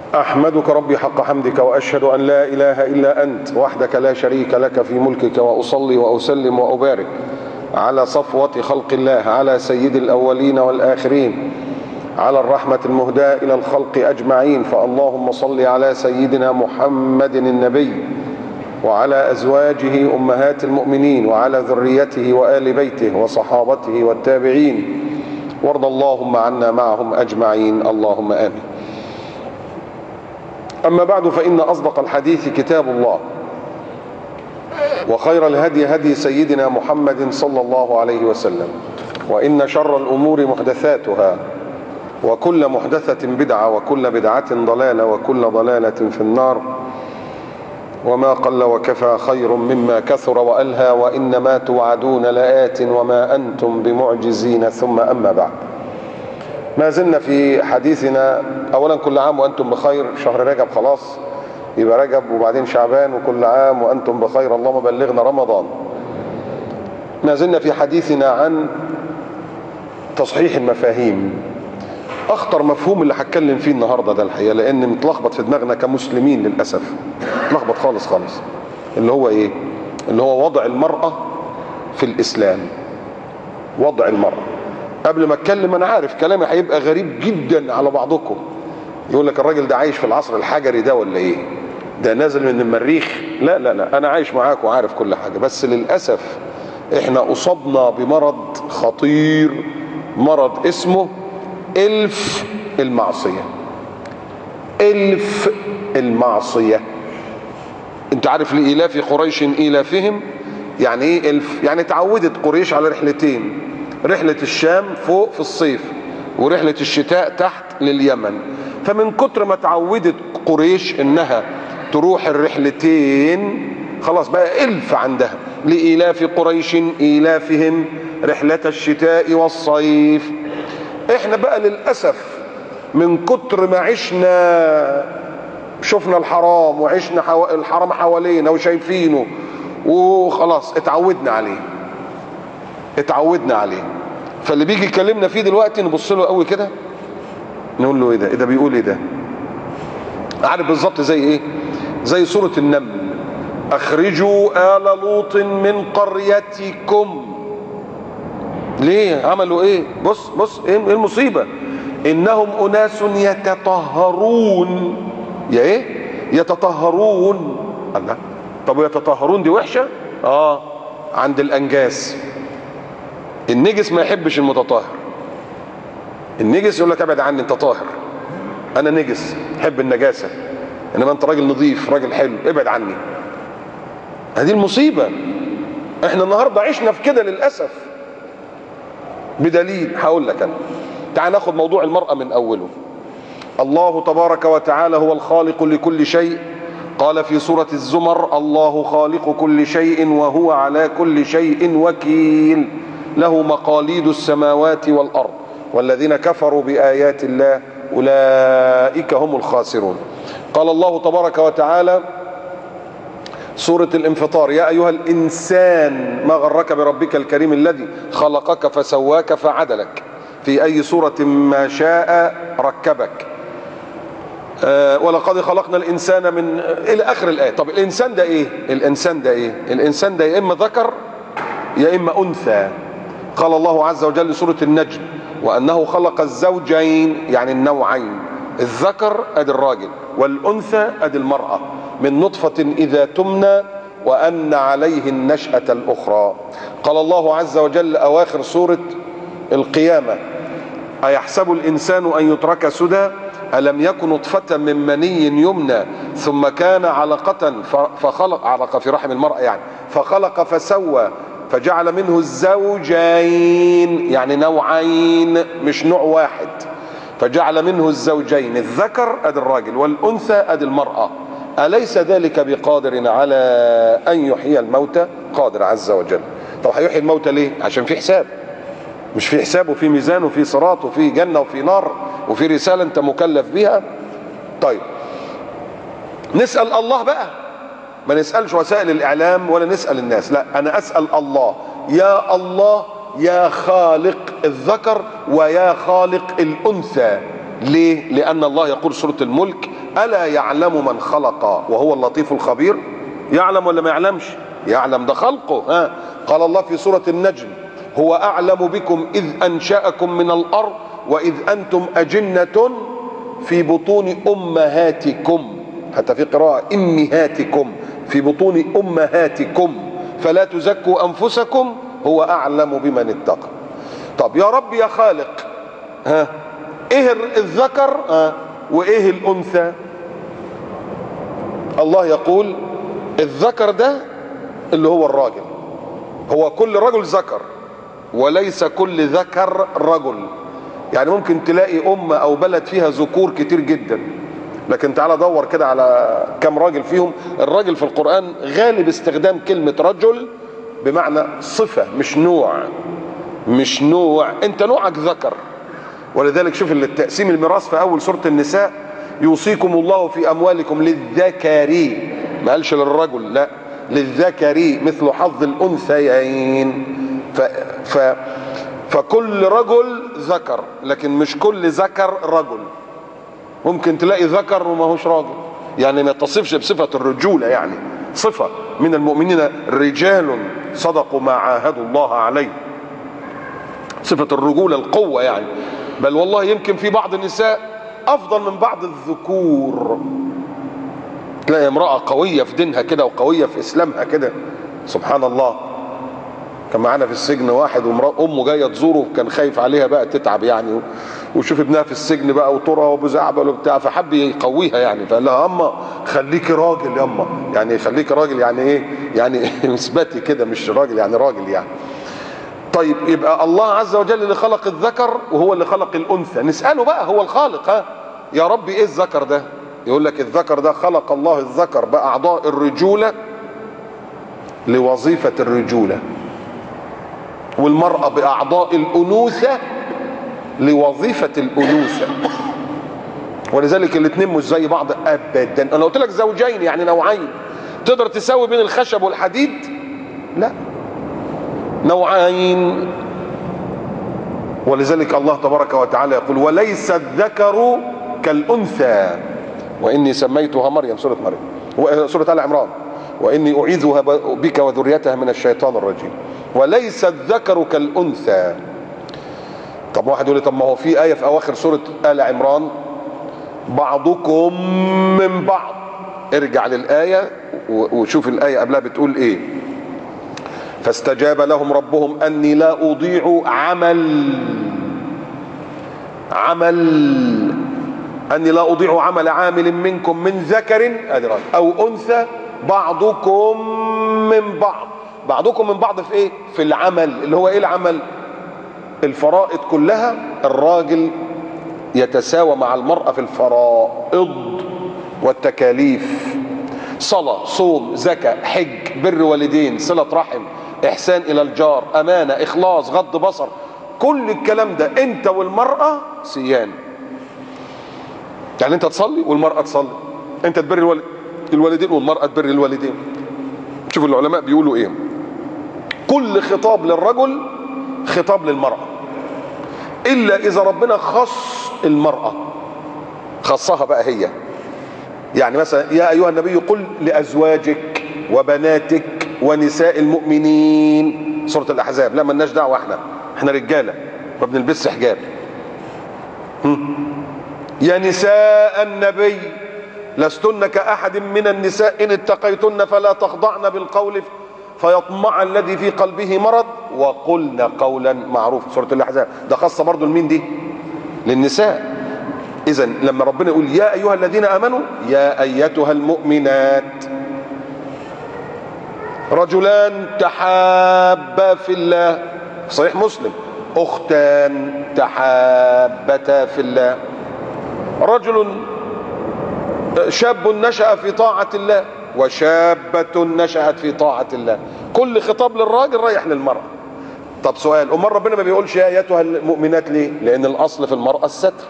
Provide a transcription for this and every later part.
أحمدك ربي حق حمدك، وأشهد أن لا إله إلا أنت وحدك لا شريك لك في ملكك، وأصلي وأسلم وأبارك على صفوة خلق الله، على سيد الأولين والآخرين، على الرحمة المهداة إلى الخلق أجمعين. فاللهم صل على سيدنا محمد النبي وعلى أزواجه أمهات المؤمنين وعلى ذريته وآل بيته وصحابته والتابعين، وارض اللهم عنا معهم أجمعين، اللهم آمين. أما بعد، فإن أصدق الحديث كتاب الله، وخير الهدي هدي سيدنا محمد صلى الله عليه وسلم، وإن شر الأمور محدثاتها، وكل محدثة بدعة، وكل بدعة ضلالة، وكل ضلالة في النار. وما قل وكفى خير مما كثر وألهى، وإنما توعدون لآت وما أنتم بمعجزين. ثم أما بعد، ما زلنا في حديثنا. أولا كل عام وأنتم بخير، شهر رجب خلاص، يبقى رجب وبعدين شعبان، وكل عام وأنتم بخير، اللهم بلغنا رمضان. ما زلنا في حديثنا عن تصحيح المفاهيم. أخطر مفهوم اللي هتكلم فيه النهاردة ده الحقيقة، لأن متلخبط في دماغنا كمسلمين للأسف، متلخبط خالص خالص. اللي هو إيه؟ اللي هو وضع المرأة في الإسلام. وضع المرأة. قبل ما اتكلم، انا عارف كلامي هيبقى غريب جدا على بعضكم، يقول لك الراجل ده عايش في العصر الحجري ده ولا ايه؟ ده نازل من المريخ؟ لا لا لا، انا عايش معاك وعارف كل حاجه، بس للاسف احنا اصبنا بمرض خطير، مرض اسمه الف المعصيه. الف المعصيه. انت عارف لإيلاف قريش إيلافهم يعني ايه الف؟ يعني اتعودت قريش على رحلتين، رحلة الشام فوق في الصيف، ورحلة الشتاء تحت لليمن. فمن كتر ما تعودت قريش انها تروح الرحلتين، خلاص بقى الف عندها. لإيلاف قريش إيلافهم رحلة الشتاء والصيف. احنا بقى للأسف من كتر ما عشنا، شفنا الحرام وعشنا الحرام حوالينا وشايفينه، وخلاص اتعودنا عليه. اتعودنا عليه. فاللي بيجي يكلمنا فيه دلوقتي نبص له قوي كده، نقول له ايه ده؟ ايه ده بيقول ايه ده؟ عارف بالظبط زي ايه؟ زي سورة النمل، اخرجوا آل لوط من قريتكم. ليه؟ عملوا ايه؟ بص بص ايه المصيبة؟ انهم اناس يتطهرون. يا ايه؟ يتطهرون. الله، طب ويتطهرون دي وحشة؟ عند الانجاس. النجس ما يحبش المتطهر. النجس يقول لك ابعد عني، انت طاهر، انا نجس، حب النجاسه، انما انت راجل نظيف، راجل حلو، ابعد عني. هذه المصيبه. احنا النهارده عشنا في كده للاسف. بدليل هقول لك انا. تعال ناخد موضوع المراه من اوله. الله تبارك وتعالى هو الخالق لكل شيء. قال في سوره الزمر: الله خالق كل شيء وهو على كل شيء وكيل، له مقاليد السماوات والأرض، والذين كفروا بآيات الله أولئك هم الخاسرون. قال الله تبارك وتعالى سورة الانفطار: يا أيها الإنسان ما غرك بربك الكريم الذي خلقك فسواك فعدلك في أي صورة ما شاء ركبك. ولقد خلقنا الإنسان من إلى آخر الآية. طب الإنسان ده إيه؟ الإنسان ده إيه؟ الإنسان ده يا إما ذكر يا إما أنثى. قال الله عز وجل سورة النجم: وأنه خلق الزوجين، يعني النوعين، الذكر أدي الراجل والأنثى أدي المرأة، من نطفة إذا تمنى، وأن عليه النشأة الأخرى. قال الله عز وجل أواخر سورة القيامة: أيحسب الإنسان أن يترك سدى ألم يكن نطفة من مني يمنى ثم كان علقة فخلق، علقة في رحم المرأة يعني، فخلق فسوى فجعل منه الزوجين، يعني نوعين مش نوع واحد، فجعل منه الزوجين، الذكر ادي الراجل والانثى ادي المرأة. أليس ذلك بقادر على أن يحيي الموتى؟ قادر عز وجل. طب هيحيي الموتى ليه؟ عشان في حساب. مش في حساب وفي ميزان وفي صراط وفي جنة وفي نار وفي رسالة انت مكلف بيها. طيب نسأل الله بقى، ما نسألش وسائل الإعلام ولا نسأل الناس، لا أنا أسأل الله. يا الله يا خالق الذكر ويا خالق الأنثى، ليه؟ لأن الله يقول سورة الملك: ألا يعلم من خلق وهو اللطيف الخبير؟ يعلم ولا ما يعلمش؟ يعلم، ده خلقه. قال الله في سورة النجم: هو أعلم بكم إذ أنشأكم من الأرض وإذ أنتم أجنة في بطون أمهاتكم، حتى في قراءة أمهاتكم، في بطون أمهاتكم فلا تزكوا أنفسكم هو أعلم بمن اتقى. طب يا رب يا خالق، ايه الذكر وايه الانثى؟ الله يقول الذكر ده اللي هو الراجل، هو كل رجل ذكر وليس كل ذكر رجل. يعني ممكن تلاقي امة او بلد فيها ذكور كتير جدا، لكن تعالى دور كده على كم راجل فيهم. الراجل في القرآن غالب استخدام كلمة رجل بمعنى صفة، مش نوع. انت نوعك ذكر. ولذلك شوف التقسيم الميراث في اول سورة النساء: يوصيكم الله في اموالكم للذكر، ما قالش للرجل، لا، للذكر مثل حظ الانثيين. فكل رجل ذكر، لكن مش كل ذكر رجل. ممكن تلاقي ذكر وما هوش راجل، يعني ما يتصفش بصفة الرجولة، يعني صفة من المؤمنين رجال صدقوا ما عاهدوا الله عليه، صفة الرجولة القوة يعني. بل والله يمكن في بعض النساء أفضل من بعض الذكور. تلاقي امرأة قوية في دينها كده وقوية في إسلامها كده، سبحان الله. كان معانا في السجن واحد وامرأة أمه جاية تزوره، كان خايف عليها بقى تتعب يعني، وشوف ابنها في السجن بقى وطرها وبزعبل وبتاع، فحب يقويها يعني، فقال لها: أما خليكي راجل يا أما، يعني خليكي راجل يعني إيه؟ يعني اثبتي كده، مش راجل يعني راجل يعني. طيب يبقى الله عز وجل اللي خلق الذكر وهو اللي خلق الأنثى. نسأله بقى، هو الخالق، يا رب إيه الذكر ده؟ يقول لك الذكر ده خلق الله الذكر بأعضاء الرجولة لوظيفة الرجولة، والمرأة بأعضاء الأنوثة لوظيفة الأنوثة. ولذلك الاثنين مش زي بعض أبدا. أنا قلت لك زوجين يعني نوعين. تقدر تساوي بين الخشب والحديد؟ لا، نوعين. ولذلك الله تبارك وتعالى يقول: وليس الذكر كالأنثى وإني سميتها مريم، سورة مريم، سورة آل عمران، وإني أعيذها بك وذريتها من الشيطان الرجيم. وليس الذكر كالأنثى. طب واحد يقول لي: طب ما هو في آية في أواخر سورة آل عمران: بعضكم من بعض. ارجع للآية وشوف الآية قبلها بتقول إيه: فاستجاب لهم ربهم أني لا أضيع أني لا أضيع عمل عامل منكم من ذكر أو أنثى بعضكم من بعض. بعضكم من بعض في إيه؟ في العمل. اللي هو إيه العمل؟ الفرائض كلها الراجل يتساوى مع المرأة في الفرائض والتكاليف: صلاة، صوم، زكاة، حج، بر والدين، صلة رحم، إحسان إلى الجار، أمانة، إخلاص، غض بصر. كل الكلام ده أنت والمرأة سيان. يعني أنت تصلي والمرأة تصلي، أنت تبر الوالدين والمرأة تبر الوالدين. شوف العلماء بيقولوا إيه: كل خطاب للرجل خطاب للمرأة، إلا إذا ربنا خص المرأة، خصها بقى هي. يعني مثلا: يا أيها النبي قل لأزواجك وبناتك ونساء المؤمنين، سورة الأحزاب. لا، مالناش دعوة، احنا رجالة ما بنلبسش حجاب. يا نساء النبي لستن كأحد من النساء إن اتقيتن فلا تخضعن بالقول فيطمع الذي في قلبه مرض وقلن قولا معروفا، سورة الأحزاب. ده خاصة برضو لمين دي؟ للنساء. إذن لما ربنا يقول: يا أيها الذين آمنوا، يا أيتها المؤمنات. رجلان تحابا في الله، صحيح مسلم: أختان تحابتا في الله. رجل شاب نشأ في طاعة الله وشابة نشأت في طاعة الله. كل خطاب للراجل رايح للمرأة. طب سؤال: أمال ربنا ما بيقولش يا أيتها المؤمنات ليه؟ لأن الأصل في المرأة الستر.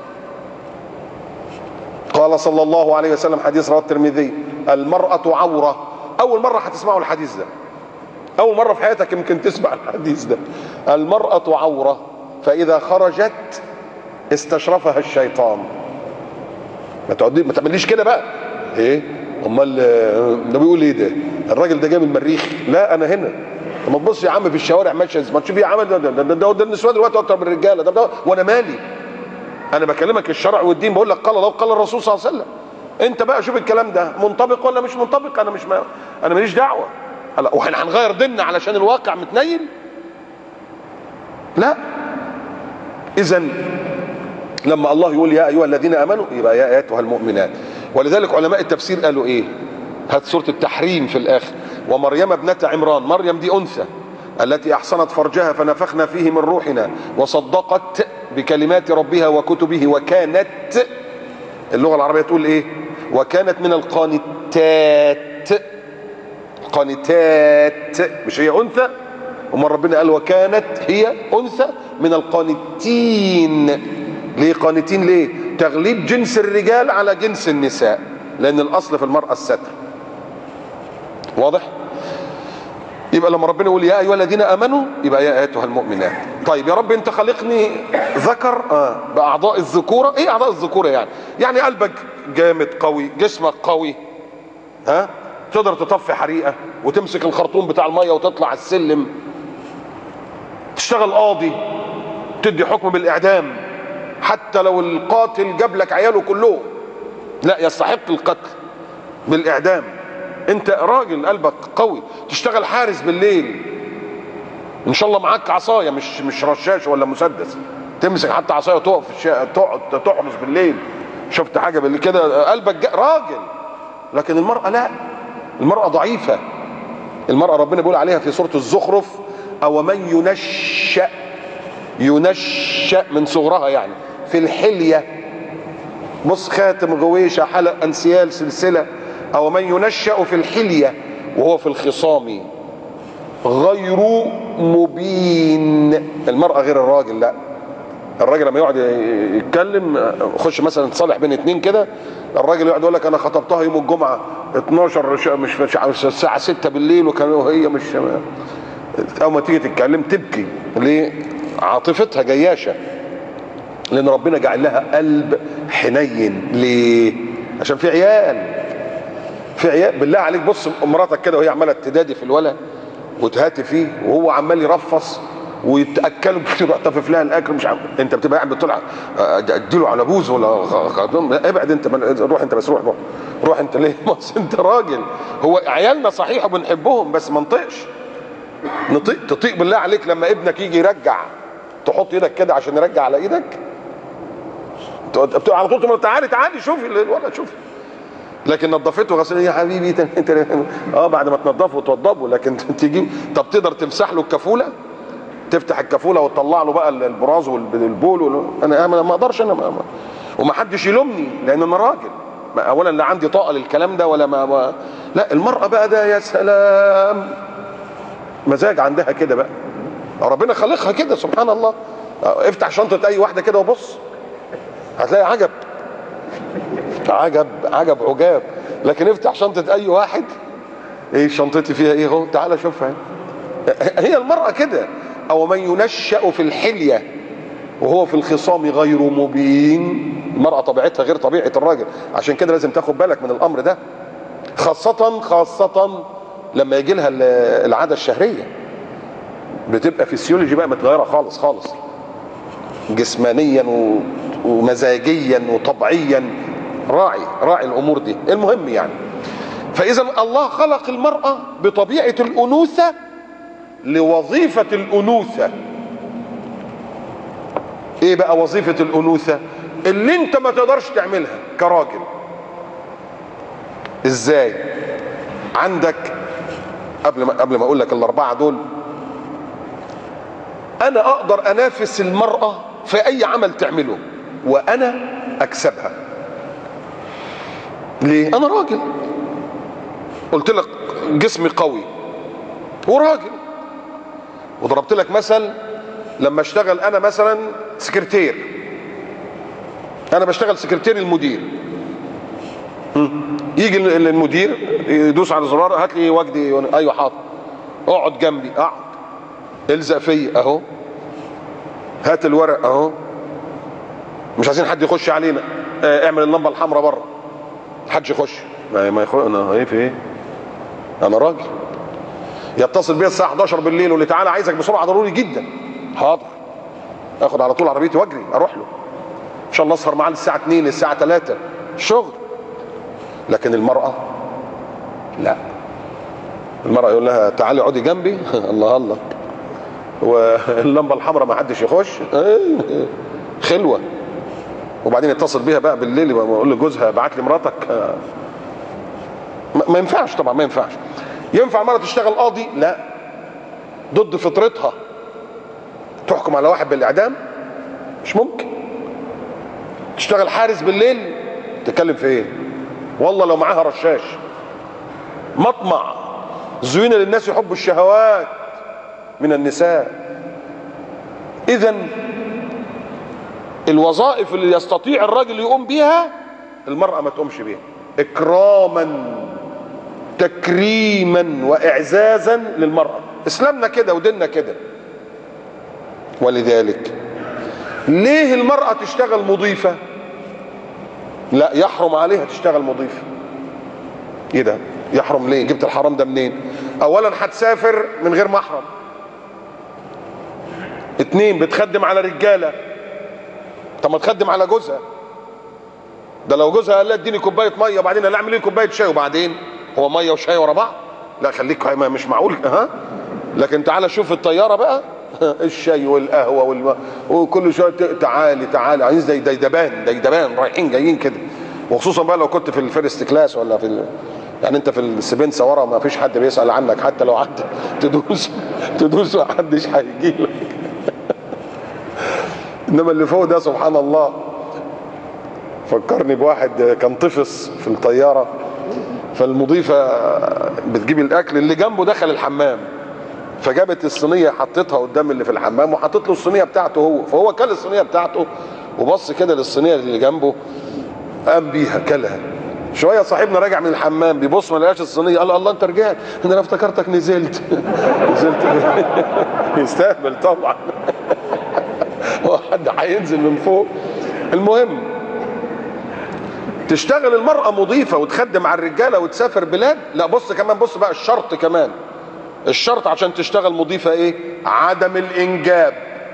قال صلى الله عليه وسلم، حديث رواه الترمذي: المرأة عورة. أول مرة هتسمعوا الحديث ده، أول مرة في حياتك يمكن تسمع الحديث ده. المرأة عورة، فإذا خرجت استشرفها الشيطان ما تعمليش كده بقى. ايه امال ده بيقول ايه؟ ده الراجل ده جاي من المريخ؟ لا انا هنا. ما تبص يا عم في الشوارع ماشيه، ما تشوف يا عم ده النسوان دلوقتي اكتر من الرجاله، ده وانا مالي؟ انا بكلمك الشرع والدين، بقول لك قال الله وقال الرسول صلى الله عليه وسلم. انت بقى شوف الكلام ده منطبق ولا مش منطبق. انا ماليش دعوه. واحنا هنغير ديننا علشان الواقع متنيل؟ لا. اذا لما الله يقول يا ايها الذين امنوا يبقى يا ايتها المؤمنات. ولذلك علماء التفسير قالوا ايه؟ هات سوره التحريم في الاخر، ومريم ابنة عمران. مريم دي انثى التي احصنت فرجها فنفخنا فيه من روحنا وصدقت بكلمات ربها وكتبه وكانت، اللغه العربيه تقول ايه؟ وكانت من القانتات. قانتات مش هي انثى؟ امال ربنا قال وكانت هي انثى من القانتين. ليه قانتين؟ ليه؟ تغليب جنس الرجال على جنس النساء، لان الاصل في المرأة الستر. واضح؟ يبقى لما ربنا يقول يا ايها الذين امنوا يبقى يا ايتها المؤمنات. طيب يا رب انت خلقني ذكر باعضاء الذكوره. ايه اعضاء الذكوره يعني؟ يعني قلبك جامد قوي، جسمك قوي، تقدر تطفي حريقه وتمسك الخرطوم بتاع الميه وتطلع السلم، تشتغل قاضي تدي حكم بالاعدام حتى لو القاتل جاب لك عياله كلهم لا يستحق القتل بالاعدام. انت راجل قلبك قوي، تشتغل حارس بالليل ان شاء الله معاك عصايه مش رشاش ولا مسدس، تمسك حتى عصايه وتقف تقعد تحرس بالليل. شفت حاجه بالليل كده قلبك راجل. لكن المراه لا، المراه ضعيفه. المراه ربنا بيقول عليها في سوره الزخرف او من ينشأ من صغرها يعني في الحليه. بص خاتم غويشه حلق انسيال سلسله. او من ينشأ في الحليه وهو في الخصام غير مبين. المرأة غير الراجل. لا، الراجل لما يقعد يتكلم خش مثلا تصالح بين اتنين كده، الراجل يقعد يقول لك انا خطبتها يوم الجمعه 12 مش الساعه 6 بالليل وهي مش، اول ما تيجي تتكلم تبكي. ليه؟ عاطفتها جياشه، لان ربنا جعل لها قلب حنين. ليه؟ عشان في عيال بالله عليك بص مراتك كده وهي عماله تدادي في الولد وتهاتي فيه وهو عمال يرفص ويتاكلوا تروح تطفف لها الاكل مش عارف، انت بتبقى قاعد بتطلع اديله على بوز ولا ابعد انت، روح انت بس، روح انت. ليه؟ بس انت راجل. هو عيالنا صحيح وبنحبهم بس ما نطقش. تطيق بالله عليك لما ابنك يجي يرجع تحط ايدك كده عشان يرجع على ايدك؟ بتبقى على طول تعالي شوفي الولد شوفي. لكن نظفته غسيل يا حبيبي انت بعد ما تنظفه وتوضبه. لكن تجيب، طب تقدر تمسح له الكفوله؟ تفتح الكفوله وتطلع له بقى البراز والبول انا ما اقدرش انا وما حدش يلومني لان انا راجل. اولا لا عندي طاقه للكلام ده ولا ما لا. المراه بقى ده يا سلام مزاج عندها كده بقى، ربنا خلقها كده سبحان الله. افتح شنطه اي واحده كده وبص هتلاقي عجب. لكن افتح شنطه اي واحد، ايه شنطتي فيها ايه اهو تعالى شوفها. هي المرأة كده. او من ينشأ في الحلية وهو في الخصام غير مبين. المرأة طبيعتها غير طبيعة الراجل، عشان كده لازم تاخد بالك من الامر ده، خاصة لما يجي لها العادة الشهرية بتبقى فيسيولوجي بقى متغيرة خالص جسمانيا ومزاجيا وطبعيا. راعي الامور دي. المهم يعني، فاذا الله خلق المرأة بطبيعة الانوثة لوظيفة الانوثة. ايه بقى وظيفة الانوثة؟ اللي انت ما تقدرش تعملها كراجل. ازاي؟ عندك قبل ما اقول لك الاربعة دول، انا اقدر انافس المرأة في اي عمل تعمله وانا اكسبها. ليه؟ انا راجل، قلت لك جسمي قوي وراجل. وضربت لك مثل لما اشتغل انا مثلا سكرتير، انا بشتغل سكرتير المدير، يجي المدير يدوس على الزرار هات لي وجدي، ايوه حاضر، اقعد جنبي، اقعد، الزق فيا اهو، هات الورق اهو، مش عايزين حد يخش علينا، اعمل اللمبه الحمراء بره، محدش يخش. ما يخرج انا ايه في ايه؟ انا راجل. يتصل بيا الساعه 11 بالليل يقول لي تعالى عايزك بسرعه ضروري جدا. حاضر، اخد على طول عربيتي واجري اروح له، ان شاء الله اسهر معاه للساعه 2 للساعه 3 شغل. لكن المراه لا، المراه يقول لها تعالي اقعدي جنبي الله الله، واللمبه الحمراء ما حدش يخش، خلوه. وبعدين يتصل بيها بقى بالليل يقول لجوزها ابعت لي مراتك. ما ينفعش طبعا، ما ينفعش. ينفع المرأة تشتغل قاضي؟ لا، ضد فطرتها. تحكم على واحد بالاعدام؟ مش ممكن. تشتغل حارس بالليل؟ تتكلم في ايه؟ والله لو معاها رشاش. مطمع، زين للناس يحبوا الشهوات من النساء. اذا الوظائف اللي يستطيع الراجل يقوم بيها المرأة ما تقومش بيها، اكراما تكريما واعزازا للمرأة. اسلامنا كده وديننا كده. ولذلك ليه المرأة تشتغل مضيفة؟ لا، يحرم عليها تشتغل مضيفة. ايه ده؟ يحرم ليه؟ جبت الحرام ده منين؟ اولا هتسافر من غير محرم. اتنين، بتخدم على رجالة. طب ما تخدم على جوزها. ده لو جوزها قال لها اديني كوبايه ميه وبعدين قال لها اعمل لي كوبايه شاي وبعدين هو ميه وشاي ورا بعض؟ لا خليك، مش معقول. ها، لكن تعالى شوف الطياره بقى الشاي والقهوه وكل شويه تعالي تعالي، عايزين زي ديدبان رايحين جايين كده. وخصوصا بقى لو كنت في الفيرست كلاس ولا في يعني انت في السبنسه ورا ما فيش حد بيسال عنك، حتى لو قعدت تدوس ما حدش هيجي لك انما اللي فوق ده سبحان الله. فكرني بواحد كان طفس في الطياره، فالمضيفه بتجيب الاكل، اللي جنبه دخل الحمام فجابت الصينيه حطيتها قدام اللي في الحمام وحطت له الصينيه بتاعته هو، فهو كل الصينيه بتاعته وبص كده للصينيه اللي جنبه قام بيها كلها. شويه صاحبنا راجع من الحمام بيبص ما لقاش الصينيه، قال الله انت رجعت؟ انا افتكرتك نزلت يستهبل طبعا هو حد هينزل من فوق؟ المهم تشتغل المرأة مضيفة وتخدم على الرجالة وتسافر بلاد؟ لا، بص كمان، بص بقى الشرط كمان. الشرط عشان تشتغل مضيفة ايه؟ عدم الانجاب.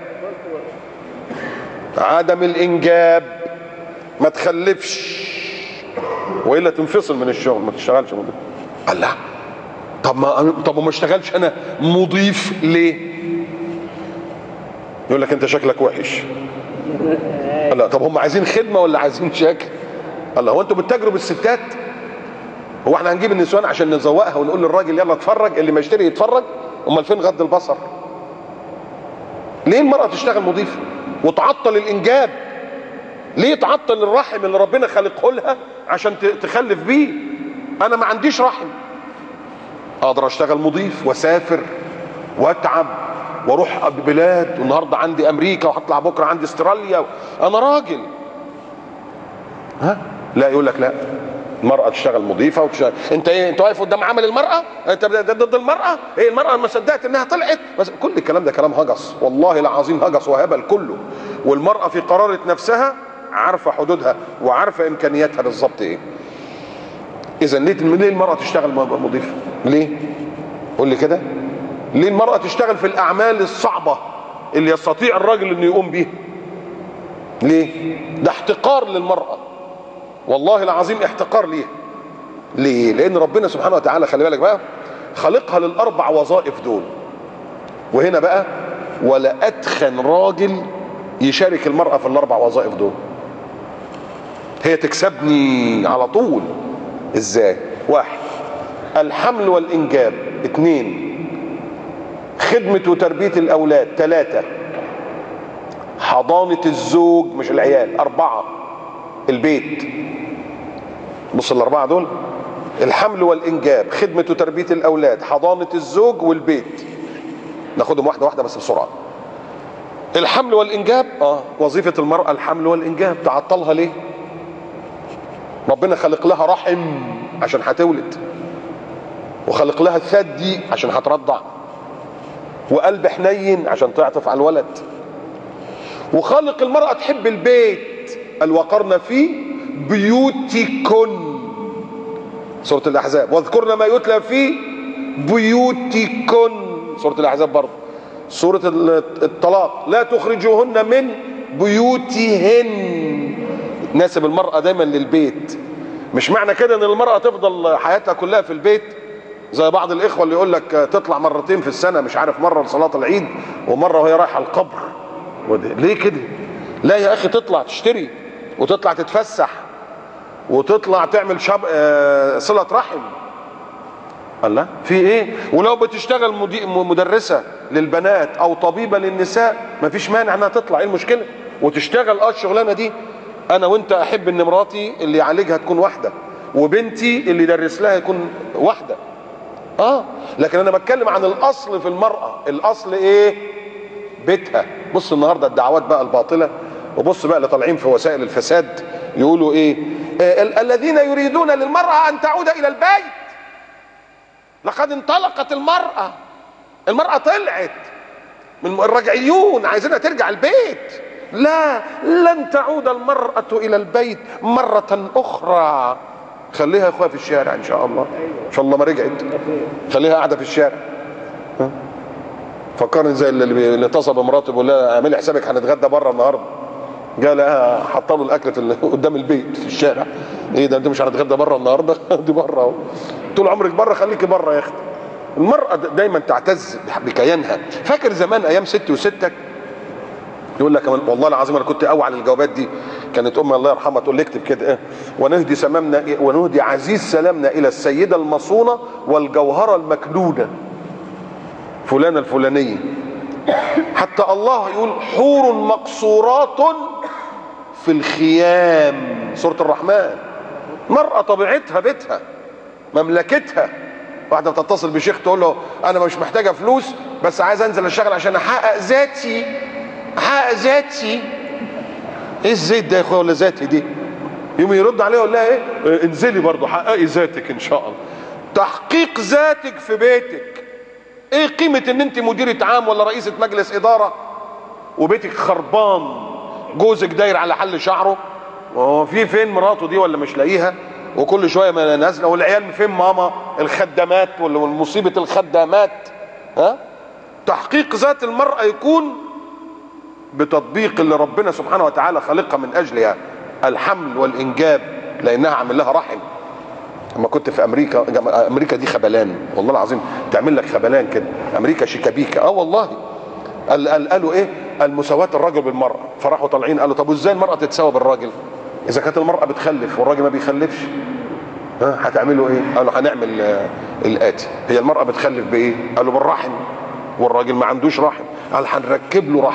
عدم الانجاب، ما تخلفش والا تنفصل من الشغل، ما تشتغلش مضيف. الله، طب ما اشتغلش انا مضيف ليه؟ يقول لك انت شكلك وحش. لا، طب هم عايزين خدمة ولا عايزين شكل؟ الله، هو انتوا بتتاجروا بالستات؟ هو احنا هنجيب النسوان عشان نزوقها ونقول للراجل يلا اتفرج، اللي ما يشتري يتفرج؟ امال فين غض البصر؟ ليه المرأة تشتغل مضيفة وتعطل الانجاب؟ ليه تعطل الرحم اللي ربنا خلقه لها عشان تخلف بيه؟ انا ما عنديش رحم، اقدر اشتغل مضيف واسافر واتعب واروح بلاد، والنهارده عندي امريكا وهطلع بكره عندي استراليا، انا راجل. ها؟ لا، يقول لك لا، المرأة تشتغل مضيفة وتشتغل. انت ايه؟ انت واقف قدام عمل المرأة؟ انت ضد المرأة؟ ايه المرأة ما صدقت انها طلعت؟ بس كل الكلام ده كلام هجس، والله العظيم هجس وهبل كله. والمرأة في قرارة نفسها عارفة حدودها وعارفة امكانياتها بالظبط ايه. اذا ليه المرأة تشتغل مضيفة؟ ليه؟ قول لي كده. ليه المرأة تشتغل في الاعمال الصعبة اللي يستطيع الراجل انه يقوم بيها؟ ليه؟ ده احتقار للمرأة، والله العظيم احتقار ليها. ليه؟ لان ربنا سبحانه وتعالى خلي بالك بقى خلقها للاربع وظائف دول. وهنا بقى ولا اتخن راجل يشارك المرأة في الاربع وظائف دول. هي تكسبني على طول. ازاي؟ واحد، الحمل والانجاب. اتنين، خدمة وتربية الاولاد. تلاتة، حضانة الزوج مش العيال. اربعة، البيت. بص الاربعة دول، الحمل والانجاب، خدمة وتربية الاولاد، حضانة الزوج، والبيت. ناخدهم واحدة واحدة بس بسرعة. الحمل والانجاب، وظيفة المرأة الحمل والانجاب. تعطلها ليه؟ ربنا خلق لها رحم عشان هتولد، وخلق لها ثدي عشان هترضع، وقلب حنين عشان تعطف على الولد، وخلق المرأة تحب البيت. قال وقرن فيه بيوتكن، سورة الأحزاب. واذكرن ما يتلى في بيوتكن، سورة الأحزاب برضه. سورة الطلاق لا تخرجوهن من بيوتهن، ناسب المرأة دايما للبيت. مش معنى كده ان المرأة تفضل حياتها كلها في البيت، زي بعض الإخوة اللي يقول لك تطلع مرتين في السنة، مش عارف، مرة لصلاة العيد ومرة وهي رايحة القبر. ليه كده؟ لا يا أخي، تطلع تشتري وتطلع تتفسح وتطلع تعمل صلة رحم. الله، في ايه؟ ولو بتشتغل مدرسة للبنات او طبيبة للنساء مفيش مانع انها تطلع، ايه المشكلة؟ وتشتغل الشغلانة دي. انا وانت احب ان مراتي اللي يعالجها تكون واحدة، وبنتي اللي يدرس لها يكون واحدة. لكن انا بتكلم عن الاصل في المرأة. الاصل ايه؟ بيتها. بص النهاردة الدعوات بقى الباطلة، وبص بقى اللي طالعين في وسائل الفساد يقولوا ايه؟ الذين يريدون للمرأة ان تعود الى البيت. لقد انطلقت المرأة طلعت من الرجعيون، عايزينها ترجع البيت. لا، لن تعود المرأة الى البيت مرة اخرى. خليها يا اخويا في الشارع ان شاء الله، ان شاء الله ما رجعت خليها قاعدة في الشارع. فكرني زي اللي اتصل بمراته بيقول لها اعملي حسابك هنتغدى بره النهارده. جاء لها حط له الاكل قدام البيت في الشارع. ايه ده، انت مش هنتغدى بره النهارده؟ دي بره اهو، طول عمرك بره، خليكي بره يا اختي. المرأة دايما تعتز بكيانها. فاكر زمان ايام ستي وستك؟ يقول لك والله العظيم انا كنت اوعى للجوابات دي. كانت امي الله يرحمها تقول لي اكتب كده ونهدي سمامنا ونهدي عزيز سلامنا الى السيده المصونه والجوهره المكنونه فلانه الفلانيه. حتى الله يقول حور مقصورات في الخيام، سوره الرحمن. مرأة طبيعتها بيتها مملكتها. واحده بتتصل بشيخ تقول له انا مش محتاجه فلوس بس عايز انزل اشتغل عشان احقق ذاتي. ايه الزيت ده يا اخويا ولا ذاتي دي؟ يوم يرد عليها يقول لها ايه؟ انزلي برضه حققي ذاتك ان شاء الله. تحقيق ذاتك في بيتك. ايه قيمه ان انت مديره عام ولا رئيسه مجلس اداره وبيتك خربان، جوزك داير على حل شعره، وهو فين مراته دي ولا مش لاقيها، وكل شويه ما نازله، والعيال فين ماما، الخدامات ولا مصيبه الخدامات. تحقيق ذات المرأة يكون بتطبيق اللي ربنا سبحانه وتعالى خلقها من اجلها، الحمل والانجاب، لانها عامل لها رحم. لما كنت في امريكا دي خبلان والله العظيم، تعمل لك خبلان كده. امريكا شيكابيكا، والله. قالوا ايه؟ المساواة الرجل بالمرأة. فراحوا طالعين قالوا طب وازاي المرأة تتساوى بالراجل؟ اذا كانت المرأة بتخلف والراجل ما بيخلفش، هتعملوا ايه؟ قالوا هنعمل الاتي. هي المرأة بتخلف بايه؟ قالوا بالرحم، والراجل ما عندوش رحم. قال هنركب له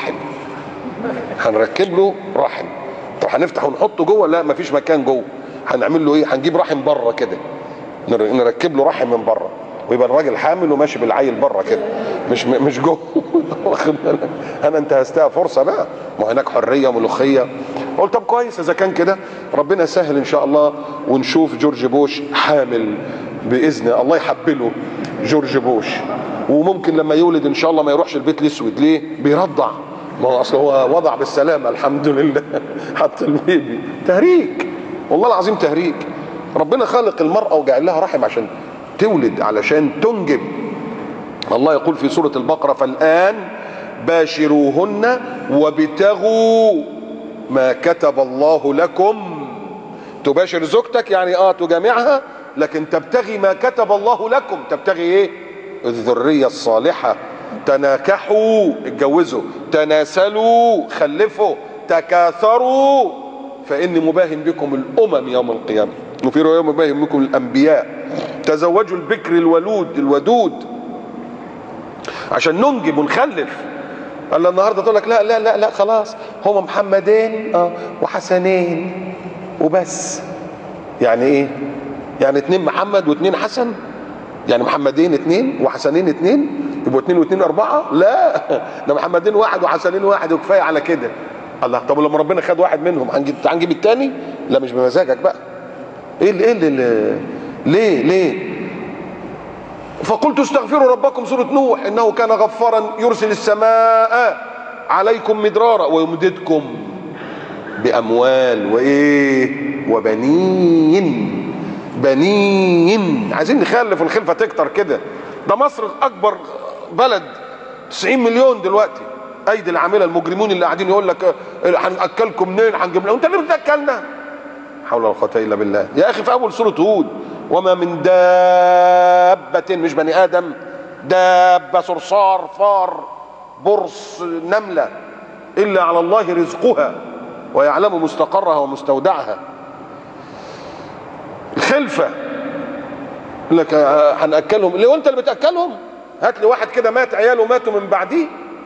رحم. طب هنفتح ونحطه جوه؟ لا، مفيش مكان جوه. هنعمل له ايه؟ هنجيب رحم بره كده، نركب له رحم من بره، ويبقى الراجل حامل وماشي بالعيل بره كده، مش جوه. واخد بالك؟ انا انتهزتها فرصه بقى، ما هناك حريه وملوخيه. قلت طب كويس اذا كان كده، ربنا يسهل ان شاء الله ونشوف جورج بوش حامل باذن الله، يحبله جورج بوش. وممكن لما يولد ان شاء الله ما يروحش البيت الاسود. ليه؟ بيرضع. ما هو اصل هو وضع بالسلامه الحمد لله. حط البيبي. تهريج والله العظيم، تهريج. ربنا خالق المرأة وجعل لها رحم عشان تولد، علشان تنجب. الله يقول في سورة البقرة فالآن باشروهن وابتغوا ما كتب الله لكم. تباشر زوجتك يعني تجامعها، لكن تبتغي ما كتب الله لكم. تبتغي ايه؟ الذرية الصالحة. تناكحوا، اتجوزوا. تناسلوا، خلفوا. تكاثروا فإني مباهم بكم الأمم يوم القيامة، وفي رواية مباهم بكم الأنبياء. تزوجوا البكر الودود عشان ننجب ونخلف. قال النهارده تقول لك لا لا لا لا خلاص، هما محمدين وحسنين وبس. يعني ايه؟ يعني 2 محمد و2 حسن؟ يعني محمدين 2 وحسنين 2، يبقوا 2 و2 4؟ لا، ده محمدين 1 وحسنين 1 وكفايه على كده. الله، طب لما ربنا خد واحد منهم هنجيب الثاني؟ لا، مش بمزاجك بقى. ليه؟ فقلت استغفروا ربكم، سورة نوح، انه كان غفارا يرسل السماء عليكم مدرارا ويمددكم باموال وبنين. بنين، عايزين نخلف الخلفه تكتر كده. ده مصر اكبر بلد، 90 مليون دلوقتي. ايدي العامله المجرمون اللي قاعدين يقول لك هناكلكم منين، هنجيب لكم، انت اللي بتاكلنا. حول ولا قوه الا بالله. يا اخي في اول سوره هود، وما من دابه، مش بني ادم، دابه، صرصار، فار، برص، نمله، الا على الله رزقها ويعلم مستقرها ومستودعها. الخلفه يقول لك هناكلهم ليه وانت اللي بتاكلهم؟ هات لي واحد كده مات عياله ماتوا من بعديه.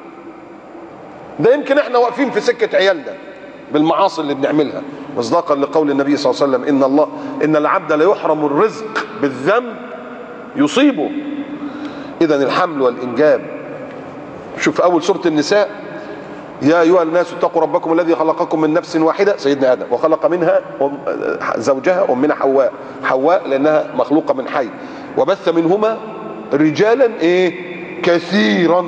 ده يمكن احنا واقفين في سكه عيالنا بالمعاصي اللي بنعملها، مصداقا لقول النبي صلى الله عليه وسلم: ان العبد لا يحرم الرزق بالذنب يصيبه. اذا الحمل والانجاب. شوف اول سوره النساء: يا ايها الناس اتقوا ربكم الذي خلقكم من نفس واحده، سيدنا ادم، وخلق منها زوجها امنا حواء، حواء لانها مخلوقه من حي، وبث منهما رجالا كثيرا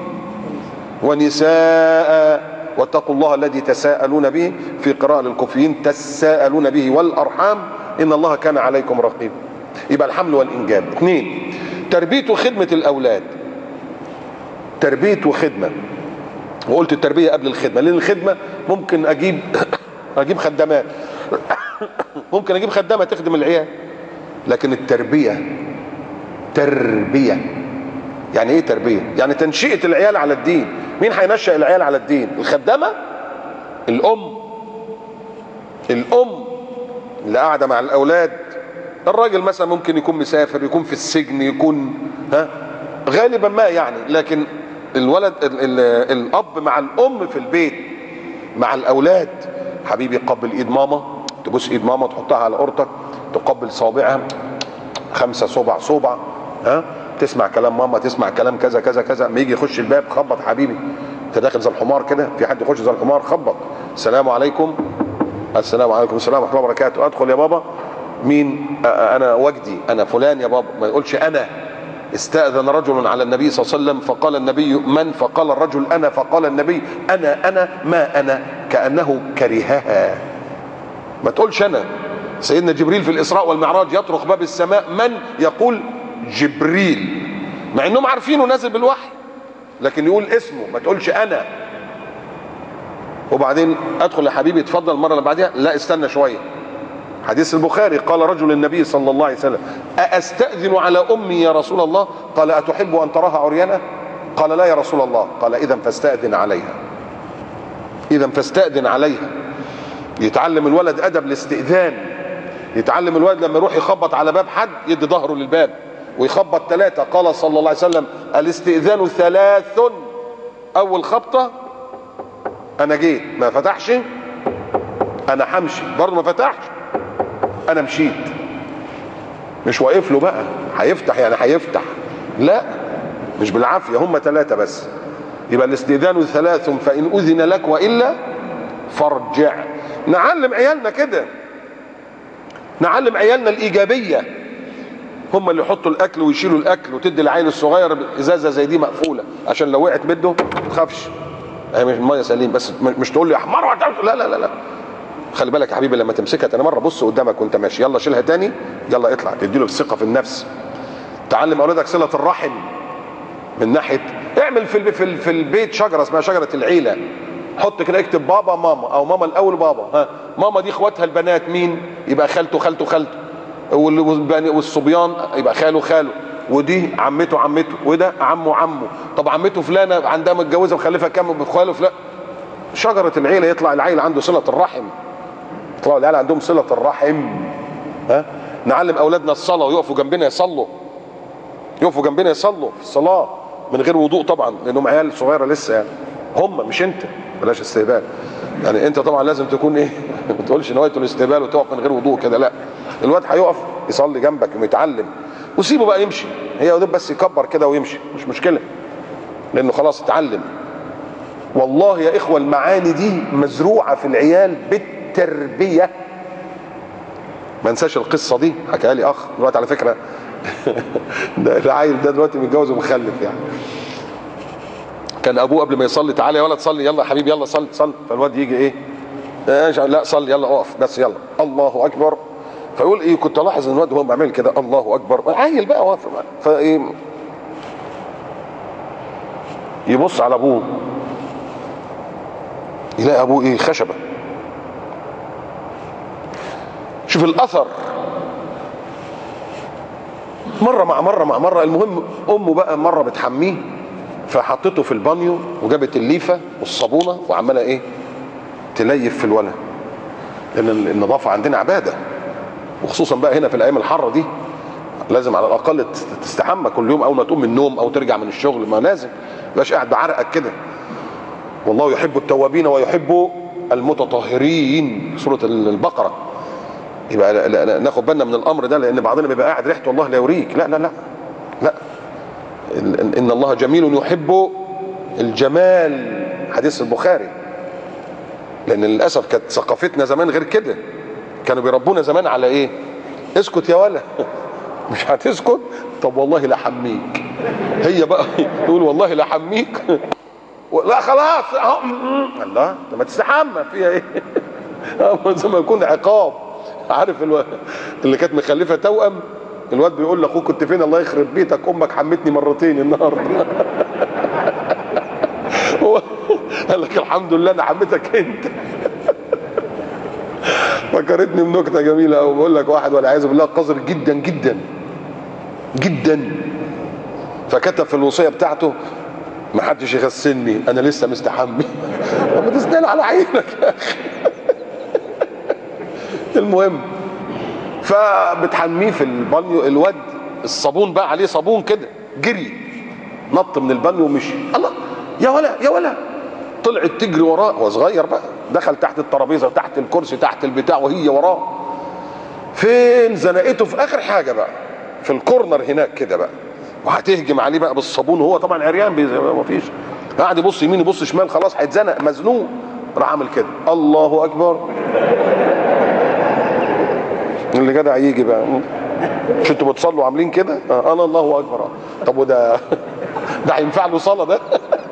ونساء، واتقوا الله الذي تساءلون به، في قراءة للكوفيين تساءلون به، والأرحام إن الله كان عليكم رقيبا. يبقى الحمل والإنجاب. 2، تربية وخدمة الأولاد. تربية وخدمة، وقلت التربية قبل الخدمة، لأن الخدمة ممكن أجيب خدامات ممكن أجيب خدامة تخدم العيال، لكن التربية تربية. يعني ايه تربية؟ يعني تنشئة العيال على الدين. مين هينشأ العيال على الدين؟ الخدامة؟ الأم اللي قاعدة مع الأولاد. الراجل مثلا ممكن يكون مسافر، يكون في السجن، يكون غالبا ما يعني، لكن الولد الأب مع الأم في البيت مع الأولاد. حبيبي قبل إيد ماما، تبوس إيد ماما، تحطها على قرطك، تقبل صوابعها 5 صبع، تسمع كلام ماما، تسمع كلام كذا كذا كذا. ما يجي يخش الباب خبط: حبيبي انت داخل زي الحمار كده، في حد يخش زي الحمار؟ خبط: السلام عليكم. السلام عليكم السلام ورحمه الله وبركاته. ادخل يا بابا. مين؟ انا وجدي، انا فلان يا بابا. ما يقولش انا. استأذن رجل على النبي صلى الله عليه وسلم فقال النبي: من؟ فقال الرجل: انا. فقال النبي: انا ما انا، كأنه كرهها. ما تقولش انا. سيدنا جبريل في الإسراء والمعراج يطرق باب السماء، من؟ يقول جبريل، مع انهم عارفينه نازل بالوحي، لكن يقول اسمه، ما تقولش انا. وبعدين ادخل يا حبيبي، اتفضل. المره اللي بعدها: لا استنى شويه. حديث البخاري: قال رجل للنبي صلى الله عليه وسلم: أأستأذن على أمي يا رسول الله؟ قال: أتحب أن تراها عريانة؟ قال: لا يا رسول الله. قال: إذا فاستأذن عليها. إذا فاستأذن عليها. يتعلم الولد أدب الاستئذان. يتعلم الولد لما يروح يخبط على باب حد يدي ظهره للباب، ويخبط 3. قال صلى الله عليه وسلم: الاستئذان 3. أول خبطة: أنا جيت، ما فتحش أنا همشي، برضه ما فتحش أنا مشيت. مش واقف له بقى هيفتح، يعني هيفتح، لا مش بالعافية، هم 3 بس. يبقى الاستئذان 3، فإن أذن لك وإلا فارجع. نعلم عيالنا كده، نعلم عيالنا الإيجابية. هم اللي يحطوا الأكل ويشيلوا الأكل، وتدي العيل الصغير إزازة زي دي مقفولة عشان لو وقعت بده ما تخافش، هي مش المية سليم، بس مش تقول لي أحمر. لا لا لا لا، خلي بالك يا حبيبي لما تمسكها تاني مرة بص قدامك وأنت ماشي، يلا شيلها تاني، يلا اطلع، تديله الثقة في النفس. تعلم أولادك صلة الرحم من ناحية، اعمل في البيت شجرة اسمها شجرة العيلة. حط كده، اكتب بابا ماما، او ماما الاول بابا، ماما دي اخواتها البنات مين؟ يبقى خالته خالته خالته، والصبيان يبقى خاله خاله، ودي عمته عمته، وده عمه عمه. طب عمته فلانه عندها متجوزه مخلفه كام بخاله فلان. شجره العيله، يطلع العيل عنده صله الرحم، يطلعوا العيال عندهم صله الرحم. نعلم اولادنا الصلاه ويقفوا جنبنا يصلوا، يقفوا جنبنا يصلوا في الصلاه من غير وضوء طبعا، لانهم عيال صغيره لسه يعني، هم مش انت. بلاش استهبال يعني، انت طبعا لازم تكون ما تقولش نوايا الاستهبال وتقف من غير وضوء كده، لا. الواد هيقف يصلي جنبك ويتعلم، وسيبه بقى يمشي، هي بس يكبر كده ويمشي، مش مشكله، لانه خلاص اتعلم. والله يا اخوه المعاني دي مزروعه في العيال بالتربيه. ما انساش القصه دي، حكاها لي اخ دلوقتي على فكره ده العيل ده دلوقتي متجوز ومخلف يعني. كان ابوه قبل ما يصلي: تعالى يا ولد صلي، يلا يا حبيبي يلا صلي صلي. فالواد يجي لا صلي، يلا اقف بس، يلا الله اكبر. فيقول ايه، كنت الاحظ ان الواد وهو بيعمل كده الله اكبر، عيل بقى واقف، فايه يبص على ابوه يلاقي ابوه ايه، خشبه. شوف الاثر، مره مع مره مع مره. المهم امه بقى مره بتحميه، فحطته في البانيو وجابت الليفه والصابونه وعماله ايه، تليف في الولد، لان النظافه عندنا عباده، وخصوصا بقى هنا في الايام الحاره دي لازم على الاقل تستحمى كل يوم اول ما تقوم من النوم او ترجع من الشغل، ما لازم مبقاش قاعد بعرقك كده. والله يحب التوابين ويحب المتطهرين، سوره البقره. يبقى ناخد بالنا من الامر ده، لان بعضنا بيبقى قاعد ريحته الله لا يوريك. لا لا لا لا، ان الله جميل يحب الجمال، حديث البخاري. لان للاسف كانت ثقافتنا زمان غير كده، كانوا بيربونا زمان على ايه، اسكت يا ولا مش هتسكت، طب والله لا حميك. هي بقى يقول والله لا حميك لا خلاص الله، طب ما تستحمى فيها ايه زي ما يكون عقاب. عارف اللي كانت مخلفه توأم، الواد بيقول لاخوه كنت فين، الله يخرب بيتك امك حمتني مرتين النهارده هو قال لك الحمد لله انا حمتك انت فكرتني بنكته جميله قوي. بقول لك واحد والعياذ بالله قذر جدا جدا جدا، فكتب في الوصيه بتاعته ما حدش يغسلني انا لسه مستحمي طب ما تسنل على عينك يا اخي المهم فبتحميه في البانيو، الواد الصابون بقى عليه صابون كده، جري نط من البانيو ومشي. الله يا ولا يا ولا، طلعت تجري وراه، هو صغير بقى، دخل تحت الترابيزه تحت الكرسي تحت البتاع وهي وراه. فين زنقته في اخر حاجه بقى، في الكورنر هناك كده بقى، وهتهجم عليه بقى بالصابون وهو طبعا عريان ما فيش، قاعد يبص يمين يبص شمال، خلاص هيتزنق مزنوق، راح عامل كده الله اكبر. اللي جدع يجي بقى، مش انتوا بتصلوا عاملين كده؟ انا الله اكبر. طب وده ده هينفع له صلاه ده؟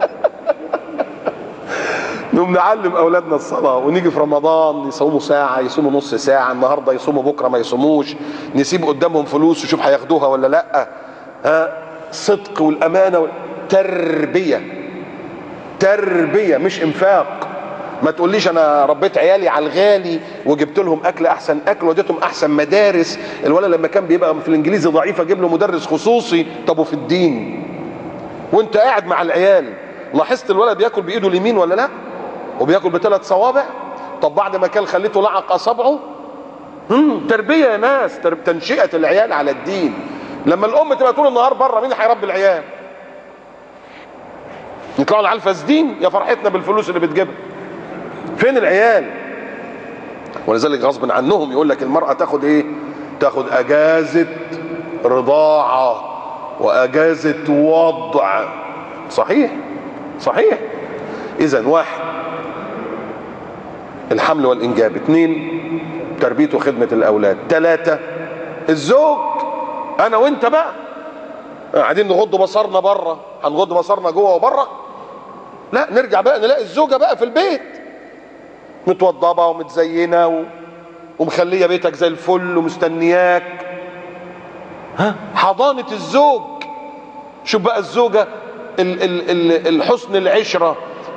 نقوم نعلم اولادنا الصلاه، ونيجي في رمضان يصوموا ساعه، يصوموا نص ساعه، النهارده يصوموا بكره ما يصوموش، نسيب قدامهم فلوس وشوف هياخدوها ولا لا. الصدق والامانه تربيه، تربيه مش انفاق. ما تقوليش انا ربيت عيالي على الغالي وجبت لهم اكل احسن اكل وديتهم احسن مدارس، الولد لما كان بيبقى في الانجليزي ضعيف اجيب له مدرس خصوصي. طب وفي الدين وانت قاعد مع العيال لاحظت الولد بياكل بايده اليمين ولا لا؟ وبياكل بثلاث صوابع؟ طب بعد ما كان خليته لعق اصابعه؟ تربيه يا ناس، تنشئه العيال على الدين. لما الام تبقى طول النهار بره، مين هيربي العيال؟ يطلعوا العيال فاسدين، يا فرحتنا بالفلوس اللي بتجيبها. فين العيال؟ ولذلك غصب عنهم يقول لك المرأة تاخد ايه؟ تاخد اجازة رضاعة واجازة وضع. صحيح صحيح. اذا واحد الحمل والانجاب، اثنين تربية وخدمة الاولاد، ثلاثة الزوج. انا وانت بقى قاعدين نغض بصرنا بره، هنغض بصرنا جوه وبره؟ لا، نرجع بقى نلاقي الزوجة بقى في البيت متوضبه ومتزينه ومخليه بيتك زي الفل ومستنياك. حضانه الزوج. شوف بقى الزوجه الحسن العشره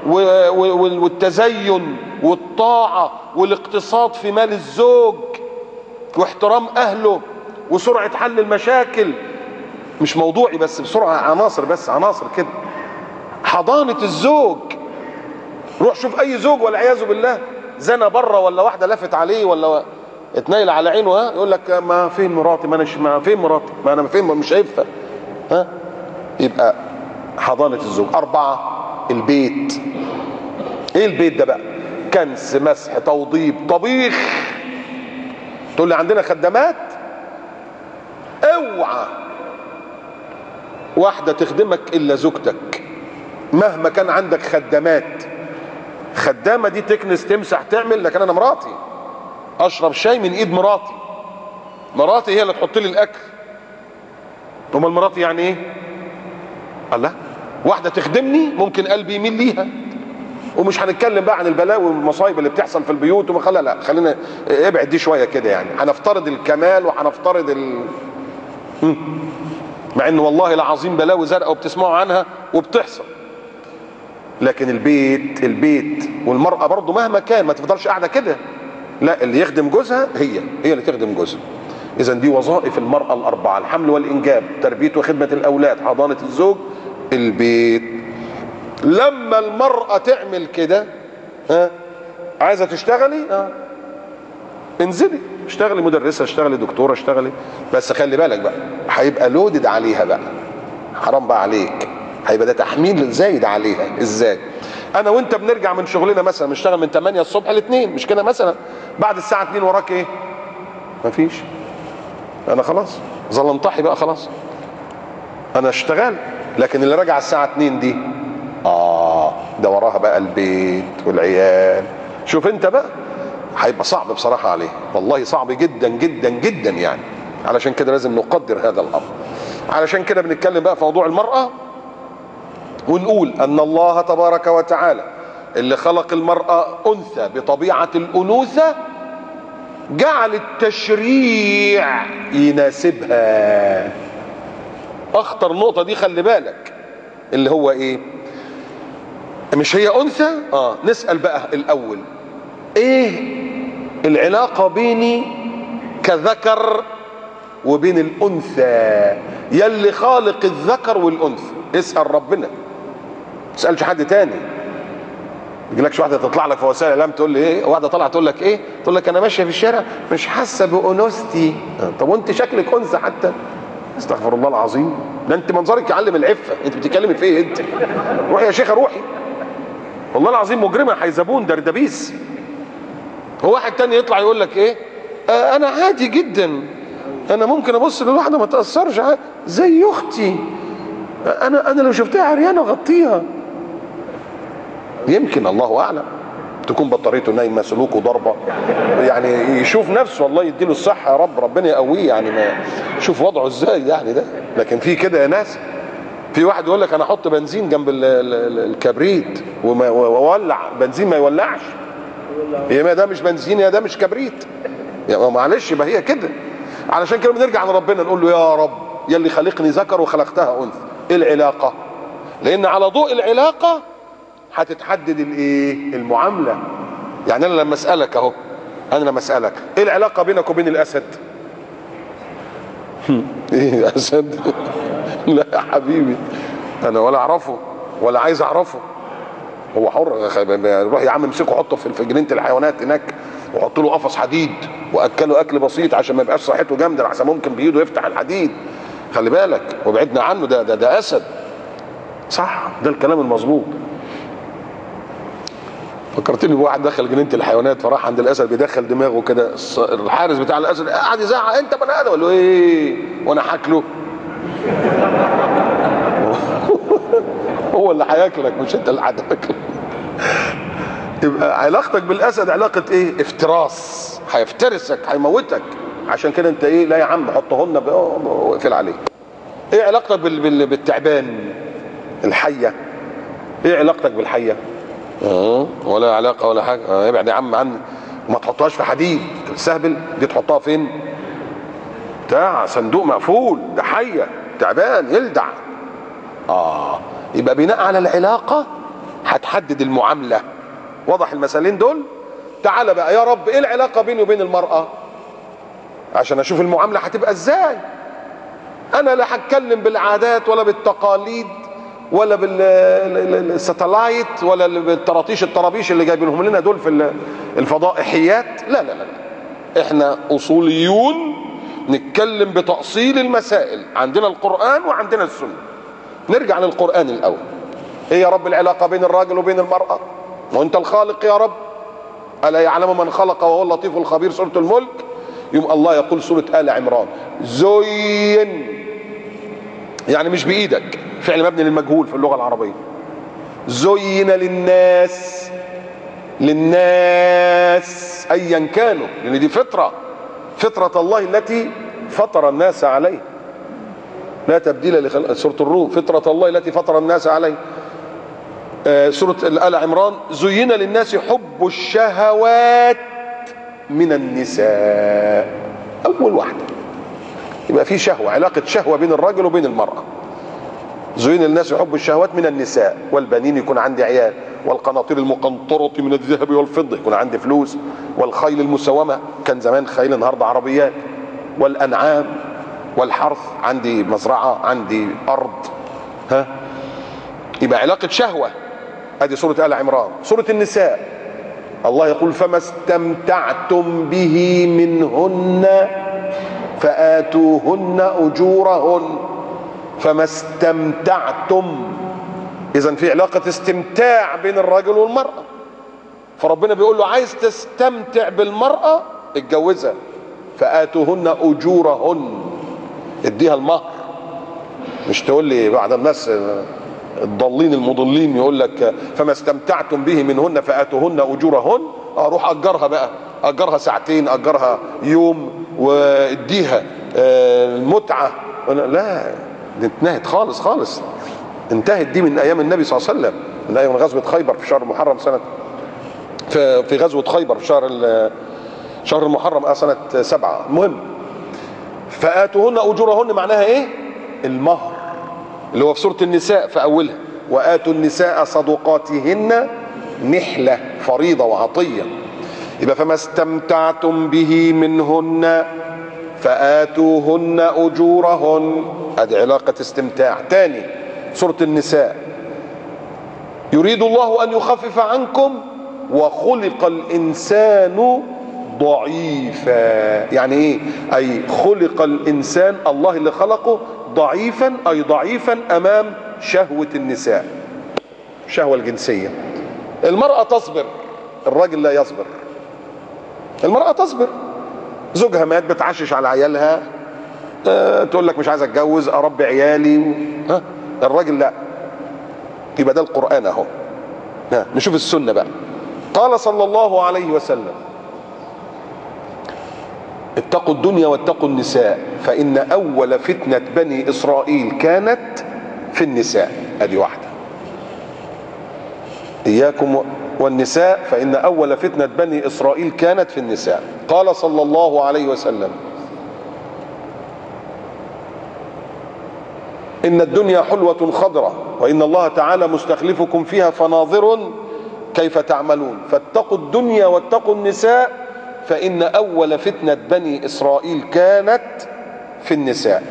والتزين والطاعه والاقتصاد في مال الزوج واحترام اهله وسرعه حل المشاكل. مش موضوعي بس بسرعه، عناصر بس، عناصر كده. حضانه الزوج. روح شوف اي زوج والعياذ بالله زنى بره، ولا واحده لفت عليه، ولا اتنيل على عينه، يقول لك ما فين مراتي، ما فين مراتي، ما انا فين، مش شايفها. يبقى حضانه الزوج. اربعه البيت. ايه البيت ده بقى؟ كنس، مسح، توضيب، طبيخ. تقول لي عندنا خدامات؟ اوعى واحده تخدمك الا زوجتك، مهما كان عندك خدامات. خدامه دي تكنس تمسح تعمل، لكن انا مراتي اشرب شاي من ايد مراتي، مراتي هي اللي تحط لي الاكل. امال مراتي يعني ايه؟ الله، واحده تخدمني ممكن قلبي يميل ليها، ومش هنتكلم بقى عن البلاوي والمصايب اللي بتحصل في البيوت لا خلينا ابعد دي شويه كده يعني. هنفترض الكمال وهنفترض مع ان والله العظيم بلاوي زرقاء وبتسمعوا عنها وبتحصل. لكن البيت والمرأة برضو مهما كان ما تفضلش قاعدة كده، لا اللي يخدم جوزها هي اللي تخدم جوزها. اذا دي وظائف المرأة الاربعة: الحمل والانجاب، تربية وخدمة الاولاد، حضانة الزوج، البيت. لما المرأة تعمل كده عايزة تشتغلي انزلي اشتغلي مدرسة، اشتغلي دكتورة، اشتغلي، بس خلي بالك بقى هيبقى لودد عليها بقى، حرام بقى عليك، هيبقى ده تحميل زايد عليها. ازاي؟ انا وانت بنرجع من شغلنا مثلا بنشتغل من 8 الصبح ل 2، مش كده مثلا؟ بعد الساعة 2 وراك ايه؟ مفيش. انا خلاص ظلمطحي بقى، خلاص انا اشتغل. لكن اللي راجع الساعة 2 دي ده وراها بقى البيت والعيال. شوف انت بقى هيبقى صعب بصراحة عليه، والله صعب جدا جدا جدا يعني. علشان كده لازم نقدر هذا الامر. علشان كده بنتكلم بقى في موضوع المرأة، ونقول ان الله تبارك وتعالى اللي خلق المرأة انثى بطبيعة الانوثة جعل التشريع يناسبها. اخطر نقطة دي خلي بالك، اللي هو ايه؟ مش هي انثى؟ نسأل بقى الاول ايه العلاقة بيني كذكر وبين الانثى؟ يلي خالق الذكر والانثى اسأل ربنا، ما تسألش حد تاني. يجيلكش واحدة تطلع لك في وسائل الاعلام تقول لي ايه، واحدة طالعة تقول لك ايه، تقول لك انا ماشية في الشارع مش حاسة بانوثتي. طب وانت شكلك انثى حتى؟ استغفر الله العظيم، ده انت منظرك يعلم العفة، انت بتتكلمي في ايه انت؟ روحي يا شيخة روحي، والله العظيم مجرمة حيزبون دردبيس. هو واحد تاني يطلع يقول لك ايه، انا عادي جدا، انا ممكن ابص للواحدة ما تأثرش زي اختي، انا لو شفتها عريانة اغطيها. يمكن الله اعلم تكون بطاريته نايمه، سلوكه ضربه، يعني يشوف نفسه، الله يديله الصحه يا رب، ربنا يقويه يعني، ما شوف وضعه ازاي يعني ده. لكن في كده يا ناس، في واحد يقول لك انا احط بنزين جنب الكبريت واولع بنزين ما يولعش. يا ما ده مش بنزين يا ده مش كبريت، يعني معلش يبقى هي كده. علشان كده بنرجع لربنا نقول له يا رب يا اللي خلقني ذكر وخلقتها انثى، ايه العلاقه؟ لان على ضوء العلاقه هتتحدد الايه؟ المعامله. يعني انا لما اسالك اهو، انا لما اسالك ايه العلاقه بينك وبين الاسد؟ ايه اسد؟ لا يا حبيبي انا ولا اعرفه ولا عايز اعرفه، هو حر. روح يا عم امسكه حطه في جنينه الحيوانات هناك وحط له قفص حديد واكله اكل بسيط عشان ما يبقاش صحته جامده، عشان ممكن بايده يفتح الحديد، خلي بالك، وابعدنا عنه، ده اسد. صح، ده الكلام المظبوط. فكرتني بواحد دخل جنينه الحيوانات فراح عند الاسد بيدخل دماغه كده، الحارس بتاع الاسد قعد يزعق انت بني ادم، قال له ايه وانا هاكله؟ هو اللي هياكلك مش انت اللي هتاكله. يبقى علاقتك بالاسد علاقه ايه؟ افتراس، هيفترسك هيموتك. عشان كده انت ايه؟ لا يا عم حطهن واقفل عليه. ايه علاقتك بالتعبان الحيه؟ ايه علاقتك بالحيه؟ ولا علاقه ولا حاجه. ابعد يا عم عني، وما تحطهاش في حديد تستهبل، دي تحطها فين؟ بتاع صندوق مقفول، ده حيه تعبان يلدع. يبقى بناء على العلاقه هتحدد المعامله. واضح المثالين دول؟ تعالى بقى يا رب ايه العلاقه بيني وبين المراه عشان اشوف المعامله هتبقى ازاي. انا لا هتكلم بالعادات ولا بالتقاليد ولا بالستلايت ولا الطرابيش اللي جايبينهم لنا دول في الفضائحيات. لا لا لا، احنا اصوليون نتكلم بتأصيل المسائل. عندنا القرآن وعندنا السنة. نرجع للقرآن الاول. ايه يا رب العلاقة بين الراجل وبين المرأة؟ وانت الخالق يا رب، ألا يعلم من خلق وهو اللطيف الخبير، سورة الملك. يوم الله يقول سورة آل عمران زين، يعني مش بإيدك، فعل مبني للمجهول في اللغة العربية. زين للناس أيا كانوا، لأن دي فطرة الله التي فطر الناس عليه، لا تبديل لخلق. سورة الروم فطرة الله التي فطر الناس عليه. سورة آل عمران زين للناس حب الشهوات من النساء، أول واحدة. يبقى في شهوة، علاقة شهوة بين الرجل وبين المرأة. زين للناس حب الشهوات من النساء والبنين، يكون عندي عيال، والقناطير المقنطرة من الذهب والفضة، يكون عندي فلوس، والخيل المسومة، كان زمان خيل النهارده عربيات، والأنعام والحرث، عندي مزرعة، عندي أرض. يبقى علاقة شهوة. ادي سورة آل عمران. سورة النساء الله يقول فما استمتعتم به منهن فآتوهن أجورهن. فما استمتعتم، إذن في علاقة استمتاع بين الرجل والمرأة. فربنا بيقول له عايز تستمتع بالمرأة اتجوزها، فآتوهن أجورهن، اديها المهر. مش تقول لي بعض الناس الضالين المضلين يقول لك فما استمتعتم به منهن فآتوهن أجورهن، اروح اجرها بقى، اجرها ساعتين، اجرها يوم، واديها المتعة. لا، دي انتهت خالص خالص، انتهت دي من ايام النبي صلى الله عليه وسلم، من ايام غزوة خيبر في شهر محرم سنة، في غزوة خيبر في شهر المحرم سنة 7. المهم فآتوهن أجورهن معناها ايه؟ المهر، اللي هو في سورة النساء في أولها وآتوا النساء صدقاتهن نحلة، فريضة وعطية. يبقى فما استمتعتم به منهن فآتوهن أجورهن، ادي علاقة استمتاع. تاني سورة النساء يريد الله أن يخفف عنكم وخلق الإنسان ضعيفا. يعني ايه؟ أي خلق الإنسان، الله اللي خلقه ضعيفا، أي ضعيفا أمام شهوة النساء، الشهوة الجنسية. المرأة تصبر، الراجل لا يصبر. المرأة تصبر، زوجها مات بتعشش على عيالها، تقول لك مش عايز اتجوز، اربي عيالي. الراجل لا. يبقى ده القرآن اهو. نشوف السنة بقى. قال صلى الله عليه وسلم اتقوا الدنيا واتقوا النساء فإن أول فتنة بني إسرائيل كانت في النساء. ادي واحدة، إياكم والنساء فإن أول فتنة بني إسرائيل كانت في النساء. قال صلى الله عليه وسلم إن الدنيا حلوة خضرة وإن الله تعالى مستخلفكم فيها فناظر كيف تعملون، فاتقوا الدنيا واتقوا النساء فإن أول فتنة بني إسرائيل كانت في النساء.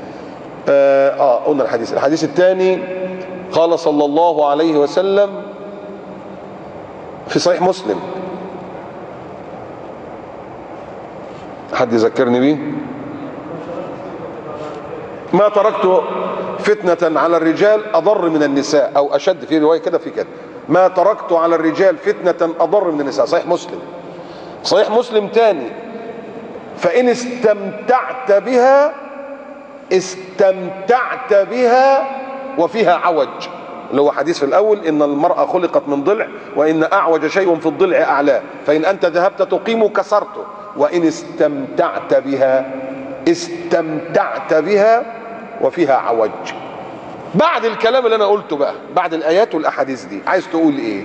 قلنا الحديث الثاني قال صلى الله عليه وسلم في صحيح مسلم، حد يذكرني بيه؟ ما تركت فتنة على الرجال أضر من النساء، أو أشد، في رواية كده في كده، ما تركت على الرجال فتنة أضر من النساء. صحيح مسلم. صحيح مسلم تاني فإن استمتعت بها وفيها عوج، اللي هو حديث في الأول إن المرأة خلقت من ضلع وإن أعوج شيء في الضلع أعلاه، فإن أنت ذهبت تقيم كسرته. وإن استمتعت بها وفيها عوج. بعد الكلام اللي أنا قلته بقى، بعد الآيات والأحاديث دي، عايز تقول إيه؟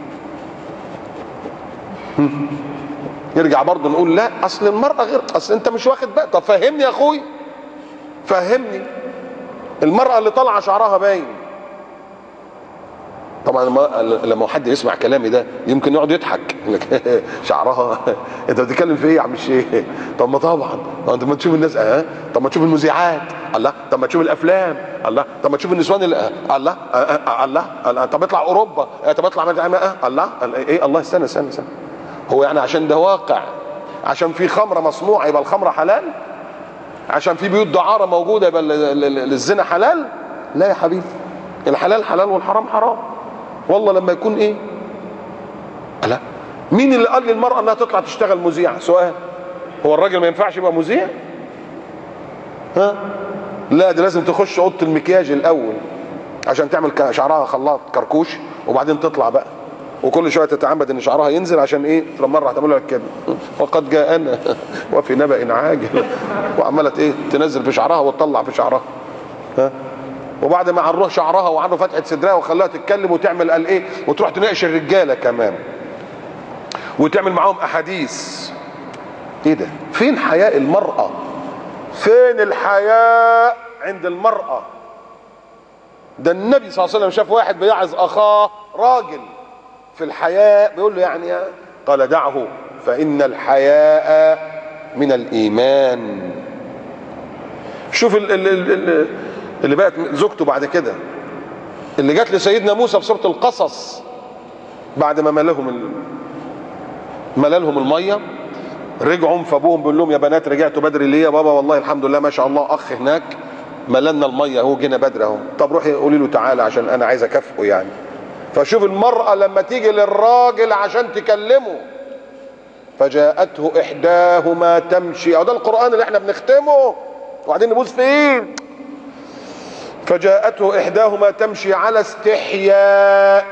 نرجع برضه نقول لا أصل المرأة غير، أصل أنت مش واخد بقى. طب فهمني يا أخوي، فهمني. المرأة اللي طالعة شعرها باين، طبعا لما حد يسمع كلامي ده يمكن يقعد يضحك شعرها انت بتتكلم في ايه يا عم الشيخ؟ طب ما طبعا انت ما تشوف الناس، طب ما تشوف المذيعات، الله، طب ما تشوف الافلام، الله، طب ما تشوف النسوان الله، الله، طب اطلع اوروبا، طب اطلع الله، ايه الله، استنى. هو يعني عشان ده واقع، عشان في خمره مصنوعه يبقى الخمره حلال؟ عشان في بيوت دعاره موجوده يبقى للزنا حلال؟ لا يا حبيبي، الحلال حلال والحرام حرام. والله لما يكون ايه؟ لا، مين اللي قال للمرأة انها تطلع تشتغل مذيعة؟ سؤال، هو الراجل ما ينفعش يبقى مذيع؟ لا، دي لازم تخش اوضه المكياج الاول عشان تعمل شعرها خلاط كركوش، وبعدين تطلع بقى، وكل شويه تتعمد ان شعرها ينزل عشان ايه؟ مره هتعمل لك كده وقد جاءنا وفي نبأ عاجل، وعملت ايه؟ تنزل في شعرها وتطلع في شعرها. وبعد ما عروه شعرها وعنده فتحه صدرها وخلاها تتكلم وتعمل قال ايه، وتروح تناقش الرجاله كمان وتعمل معاهم احاديث. ايه ده؟ فين حياء المراه؟ فين الحياء عند المراه؟ ده النبي صلى الله عليه وسلم شاف واحد بيعظ اخاه راجل في الحياء بيقول له يعني قال دعه فان الحياء من الايمان. شوف اللي بقت زوجته بعد كده، اللي جات لسيدنا موسى في سوره القصص بعد ما ملالهم الميه، رجعوا فابوهم بيقول لهم يا بنات رجعتوا بدري ليه؟ يا بابا والله الحمد لله ما شاء الله اخ هناك مللنا الميه اهو جينا بدري اهو. طب روحي قولي له تعالى عشان انا عايز اكافئه يعني. فشوف المراه لما تيجي للراجل عشان تكلمه، فجاءته احداهما تمشي، او ده القران اللي احنا بنختمه وبعدين نبوس فيه. فجاءته احداهما تمشي على استحياء،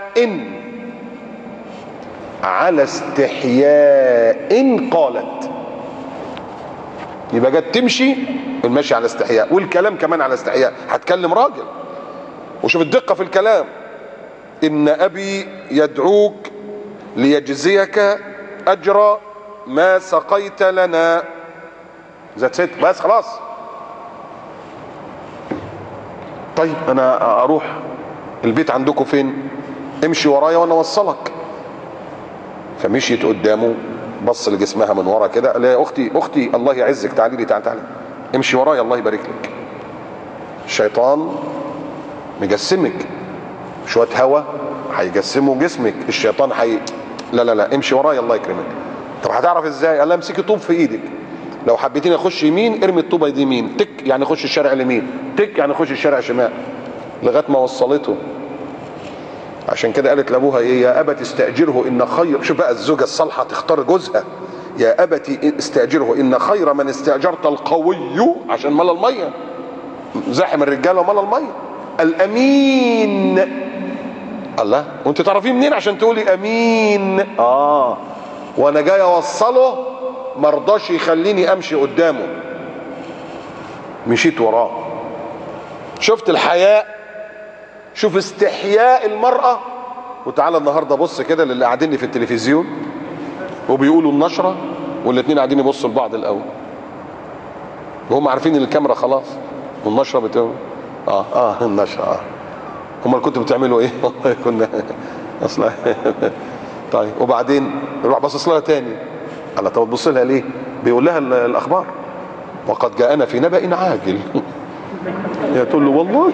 على استحياء قالت. يبقى جت تمشي المشي على استحياء، والكلام كمان على استحياء، هتكلم راجل. وشوف الدقه في الكلام، ان ابي يدعوك ليجزيك اجر ما سقيت لنا. ذات ست بس خلاص. طيب انا اروح البيت عندكم فين؟ امشي ورايا وانا اوصلك. فمشيت قدامه، بص لجسمها من ورا كده، قال يا اختي اختي الله يعزك تعالي لي تعالي امشي ورايا الله يبارك لك. الشيطان مجسمك شويه هوا هيجسموا جسمك، الشيطان لا لا لا امشي ورايا الله يكرمك. طب هتعرف ازاي؟ قال لها امسكي طوب في ايدك، لو حبيتيني اخش يمين ارمي الطوبه دي يمين، تك يعني خش الشارع اليمين، تك يعني خش الشارع شمال، لغايه ما وصلته. عشان كده قالت لابوها ايه؟ يا ابت استاجره ان خير، شوف بقى الزوجه الصالحه تختار جوزها، يا ابت استاجره ان خير من استاجرت القوي، عشان مال الميه زاحم الرجاله ومال الميه، الامين. الله، وانت تعرفيه منين عشان تقولي امين؟ وانا جاي اوصله مرضاش يخليني امشي قدامه، مشيت وراه. شفت الحياء؟ شوف استحياء المرأة. وتعالى النهارده بص كده للي قاعدين في التلفزيون وبيقولوا النشرة، والاتنين قاعدين يبصوا لبعض الاول وهم عارفين ان الكاميرا خلاص والنشرة بتقول النشرة. هم كنتوا بتعملوا ايه؟ والله كنا اصلا طيب وبعدين يروح باصص لها تاني. قال طب تبص لها ليه؟ بيقول لها الاخبار وقد جاءنا في نبأ عاجل. هي تقول له والله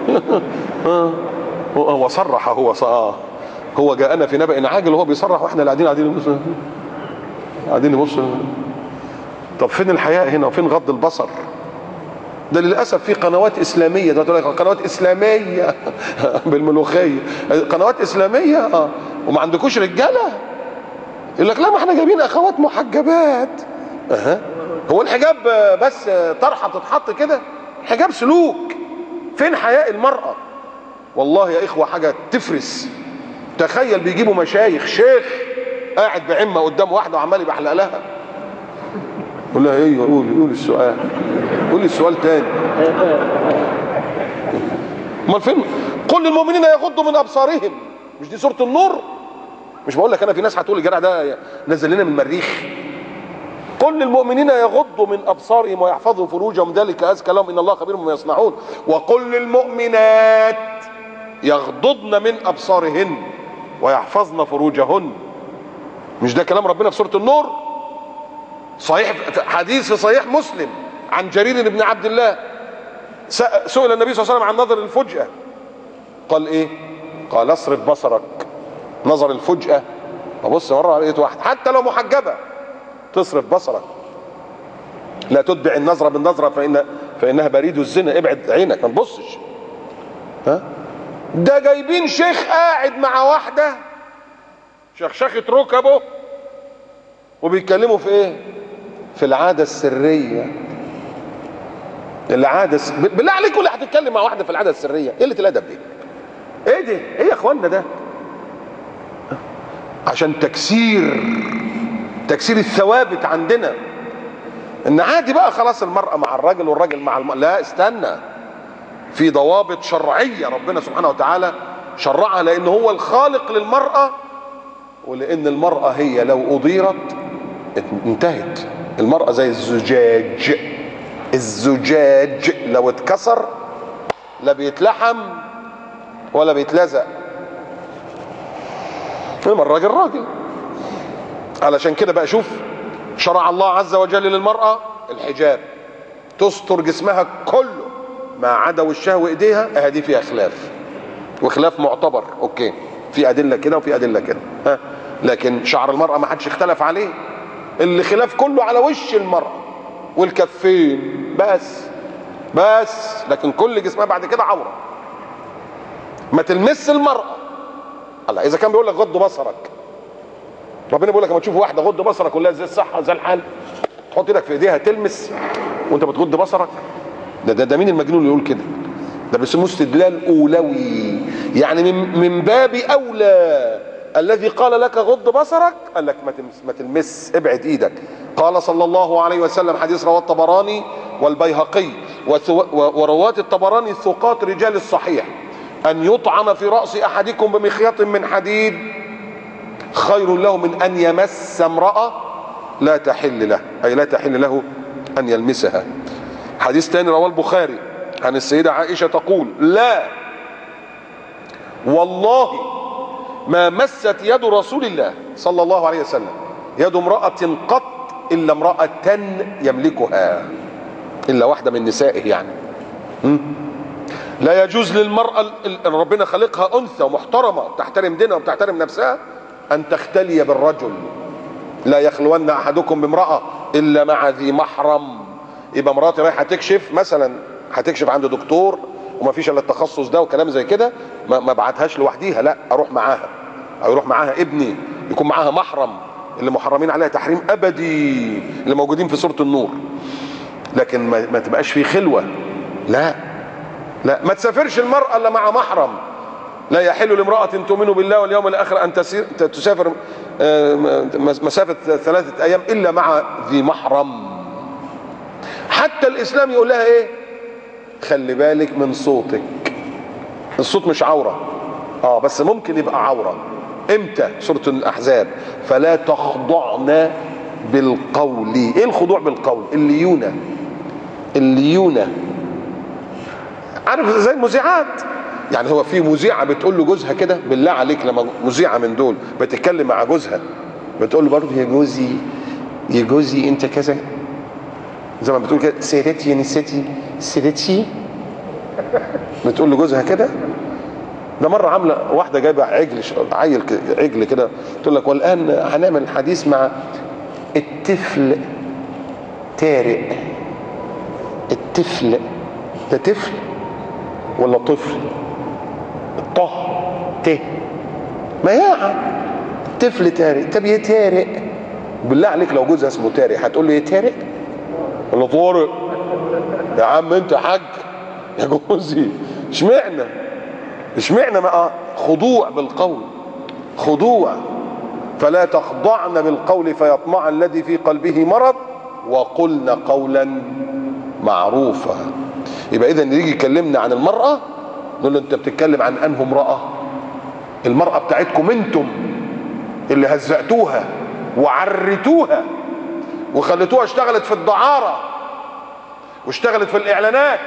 هو صرح، هو جاءنا في نبأ عاجل وهو بيصرح واحنا اللي قاعدين نبص. طب فين الحياء هنا وفين غض البصر؟ ده للاسف في قنوات اسلاميه، ده تقول لك قنوات اسلاميه بالملوخيه، قنوات اسلاميه وما عندكوش رجاله؟ يقول لك لا ما احنا جايبين اخوات محجبات. هو الحجاب بس طرحه بتتحط كده؟ حجاب سلوك. فين حياء المرأة؟ والله يا اخوة حاجة تفرس. تخيل بيجيبوا مشايخ، شيخ قاعد بعمة قدام واحدة وعمال يبحلق لها، يقول لها ايه؟ قولي السؤال، قولي السؤال تاني. امال فين؟ قل للمؤمنين يغضوا من ابصارهم، مش دي سورة النور؟ مش بقول لك انا في ناس هتقول الجرع ده نزل لنا من المريخ؟ قل للمؤمنين يغضوا من ابصارهم ويحفظوا فروجهم ذلك ازكى لهم ان الله خبير بما يصنعون. وقل للمؤمنات يغضضن من ابصارهن ويحفظن فروجهن. مش ده كلام ربنا في سورة النور؟ صحيح، حديث في صحيح مسلم عن جرير بن عبد الله، سئل النبي صلى الله عليه وسلم عن نظر الفجأة، قال ايه؟ قال اصرف بصرك. نظر الفجأة، ببص مرة لقيت واحد حتى لو محجبة تصرف بصرك، لا تتبع النظرة بالنظرة فإنها بريد الزنا، ابعد عينك ما تبصش. ده جايبين شيخ قاعد مع واحدة شخشخة ركبه وبيتكلموا في ايه؟ في العادة السرية. العادة بالله عليك ولا هتتكلم مع واحدة في العادة السرية؟ قلة الأدب دي ايه؟ دي ايه يا اخوانا ده؟ عشان تكسير الثوابت عندنا، ان عادي بقى خلاص المرأة مع الراجل والراجل مع لا استنى، في ضوابط شرعية ربنا سبحانه وتعالى شرعها، لأن هو الخالق للمرأة، ولأن المرأة هي لو أضيرت انتهت. المرأة زي الزجاج، الزجاج لو اتكسر لا بيتلحم ولا بيتلزق، انما الراجل راجل. علشان كده بقى شوف شرع الله عز وجل للمرأة الحجاب، تستر جسمها كله ما عدا وشها وايديها. دي فيها خلاف، وخلاف معتبر، اوكي، في ادله كده وفي ادله كده، لكن شعر المرأة ما حدش اختلف عليه، اللي خلاف كله على وش المرأة والكفين بس، لكن كل جسمها بعد كده عورة. ما تلمس المرأة. الله، اذا كان بيقول لك غض بصرك، ربنا بيقول لك لما تشوف واحده غض بصرك قول لها زي الصحه زي الحال، تحط ايدك في ايديها تلمس وانت بتغض بصرك؟ ده مين المجنون اللي يقول كده؟ ده بيسموه استدلال اولوي، يعني من باب اولى الذي قال لك غض بصرك قال لك ما تلمس، ابعد ايدك. قال صلى الله عليه وسلم، حديث رواه الطبراني والبيهقي، ورواة الطبراني ثقات رجال الصحيح، ان يطعن في راس احدكم بمخيط من حديد خير له من ان يمس امرأة لا تحل له، اي لا تحل له ان يلمسها. حديث ثاني رواه البخاري عن السيدة عائشة تقول: لا والله ما مست يد رسول الله صلى الله عليه وسلم يد امرأة قط الا امرأة يملكها، الا واحدة من نسائه يعني. لا يجوز للمرأة، ربنا خلقها انثى ومحترمة تحترم دينها وبتحترم نفسها، ان تختلي بالرجل. لا يخلون احدكم بامرأة الا مع ذي محرم. يبقى مراتي رايحة تكشف مثلا، هتكشف عند دكتور وما فيش الا التخصص ده وكلام زي كده، ما ابعتهاش لوحديها، لا اروح معاها، او يروح معاها ابني، يكون معاها محرم، اللي محرمين عليها تحريم ابدي اللي موجودين في سورة النور. لكن ما تبقاش في خلوة، لا ما تسافرش المرأة الا مع محرم. لا يحل لامرأة تؤمن بالله واليوم الآخر أن تسافر مسافة 3 أيام إلا مع ذي محرم. حتى الإسلام يقول لها إيه؟ خلي بالك من صوتك. الصوت مش عورة، بس ممكن يبقى عورة. إمتى؟ سورة الأحزاب: فلا تخضعن بالقول. إيه الخضوع بالقول؟ الليونة، عارف زي المذيعات. يعني هو في مذيعة بتقول له جوزها كده، بالله عليك لما مذيعة من دول بتتكلم مع جوزها بتقول له برضه يا جوزي انت كذا، زي ما بتقول كده سيدتي يا نسيتي سيدتي، بتقول له جوزها كده. ده مرة عاملة واحدة جايبة عجل كده، تقول لك: والآن هنعمل حديث مع الطفل طارق. الطفل ده طفل ولا طفل؟ مياعة. طفل طارق. طب يا طارق، بالله عليك لو جوزها اسمه طارق هتقول له يا طارق ولا طارق؟ يا عم انت حاج يا جوزي، اشمعنى ما خضوع بالقول، خضوع. فلا تخضعن بالقول فيطمع الذي في قلبه مرض وقلن قولا معروفا. يبقى اذا يجي يكلمنا عن المرأة نقول له: انت بتتكلم عن انه امرأة؟ المرأة بتاعتكم انتم اللي هزأتوها وعرتوها وخلتوها اشتغلت في الدعارة واشتغلت في الاعلانات.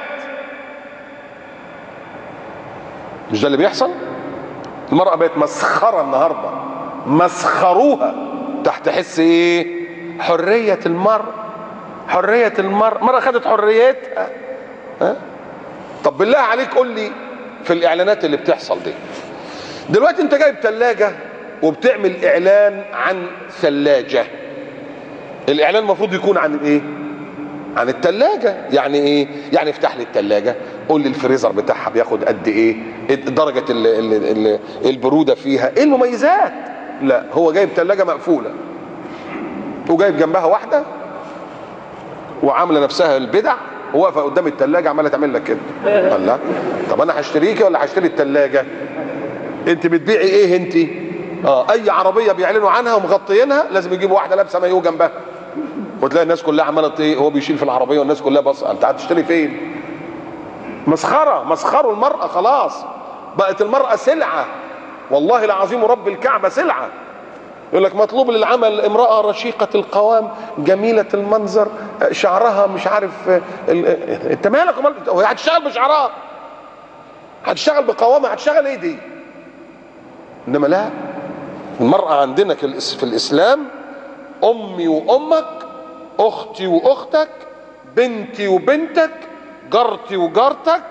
مش ده اللي بيحصل؟ المرأة بقت مسخرة النهاردة، مسخروها تحت حس ايه؟ حرية المرأة. المرأة خدت حريتها. طب بالله عليك قول لي في الاعلانات اللي بتحصل دي دلوقتي، انت جايب ثلاجة وبتعمل اعلان عن ثلاجة، الاعلان المفروض يكون عن ايه؟ عن الثلاجة. يعني ايه؟ يعني افتح لي الثلاجة، قول لي الفريزر بتاعها بياخد قد ايه، درجة البرودة فيها، ايه المميزات. لا، هو جايب ثلاجة مقفولة وجايب جنبها واحدة وعاملة نفسها البدع وواقفة قدام الثلاجة عمالة تعمل لك كده. قال لا، طب انا هشتريكي ولا هشتري الثلاجة؟ انت بتبيعي ايه انت؟ اي عربية بيعلنوا عنها ومغطيينها لازم يجيبوا واحدة لابسة مايو جنبها، وتلاقي الناس كلها عماله ايه، هو بيشيل في العربيه والناس كلها بص. انت هتشتري فين؟ مسخرة، مسخروا المرأة خلاص، بقت المرأة سلعة، والله العظيم رب الكعبة سلعة. يقول لك مطلوب للعمل امرأة رشيقة القوام جميلة المنظر شعرها مش عارف انت مالك هو هتشتغل بشعرها؟ هتشتغل بقوامها؟ هتشتغل ايه دي؟ انما لا، المرأة عندنا في الاسلام امي وامك، اختي واختك، بنتي وبنتك، جارتي وجارتك،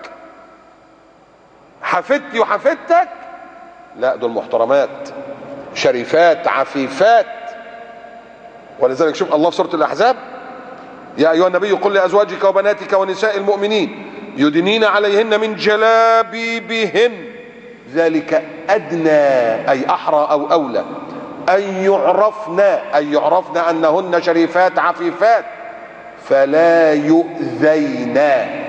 حفيدتي وحفيدتك، لا دول محترمات شريفات عفيفات. ولذلك شوف الله في سورة الأحزاب: يا أيها النبي قل لأزواجك وبناتك ونساء المؤمنين يدنين عليهن من جلابيبهن ذلك أدنى، أي أحرى أو أولى، أن يعرفن أنهن شريفات عفيفات فلا يؤذين.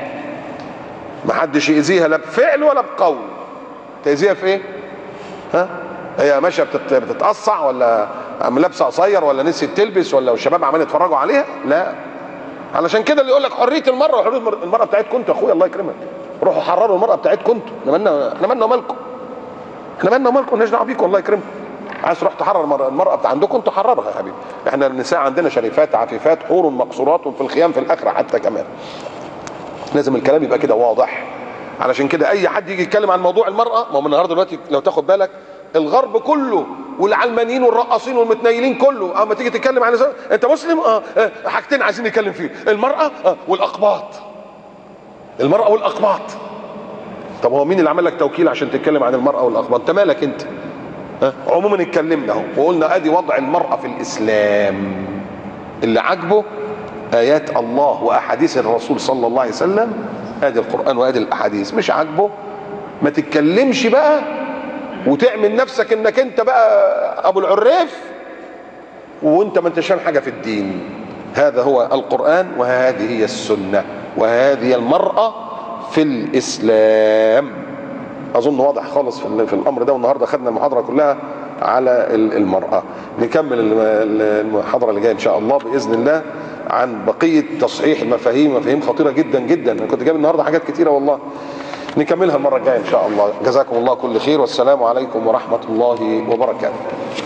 محدش يأذيها لا بفعل ولا بقول. تأذيها في ايه؟ ها؟ هي ماشيه بتتقصع، ولا لابسه قصير، ولا نسيت تلبس، ولا الشباب عمالين يتفرجوا عليها؟ لا. علشان كده اللي يقول لك حريه المراه وحريه المراه بتاعتكم انتوا يا اخويا الله يكرمك، روحوا حرروا المراه بتاعتكم انتوا، احنا مالنا ومالكم؟ احنا مالنا ومالكم؟ مالناش دعوه بيكم الله يكرمكم. عايز تروح تحرر المراه بتاع عندكم انتوا حررها يا حبيبي. احنا النساء عندنا شريفات عفيفات حور مقصورات في الخيام في الاخره حتى كمان. لازم الكلام يبقى كده واضح. علشان كده اي حد يجي يتكلم عن موضوع المراه، ما هو النهارده دلوقتي لو تاخد بالك الغرب كله والعلمانيين والرقاصين والمتنيلين كله اما تيجي تتكلم عن انت مسلم حاجتين عايزين نتكلم فيه: المراه والاقباط. المراه والاقباط. طب هو مين اللي عمل لك توكيل عشان تتكلم عن المراه والاقباط؟ انت مالك انت؟ عموما اتكلمنا اهو وقلنا ادي وضع المراه في الاسلام. اللي عاجبه ايات الله واحاديث الرسول صلى الله عليه وسلم، ادي القران وادي الاحاديث. مش عاجبه ما تتكلمش بقى وتعمل نفسك انك انت بقى ابو العريف وانت ما انتش فاهم حاجه في الدين. هذا هو القران وهذه هي السنه وهذه المراه في الاسلام. اظن واضح خالص في الامر ده، والنهارده خدنا المحاضره كلها على المراه. نكمل المحاضره اللي جايه ان شاء الله باذن الله عن بقيه تصحيح المفاهيم، مفاهيم خطيره جدا جدا. انا كنت جايب النهارده حاجات كتيره والله. نكملها المره الجايه ان شاء الله. جزاكم الله كل خير، والسلام عليكم ورحمه الله وبركاته.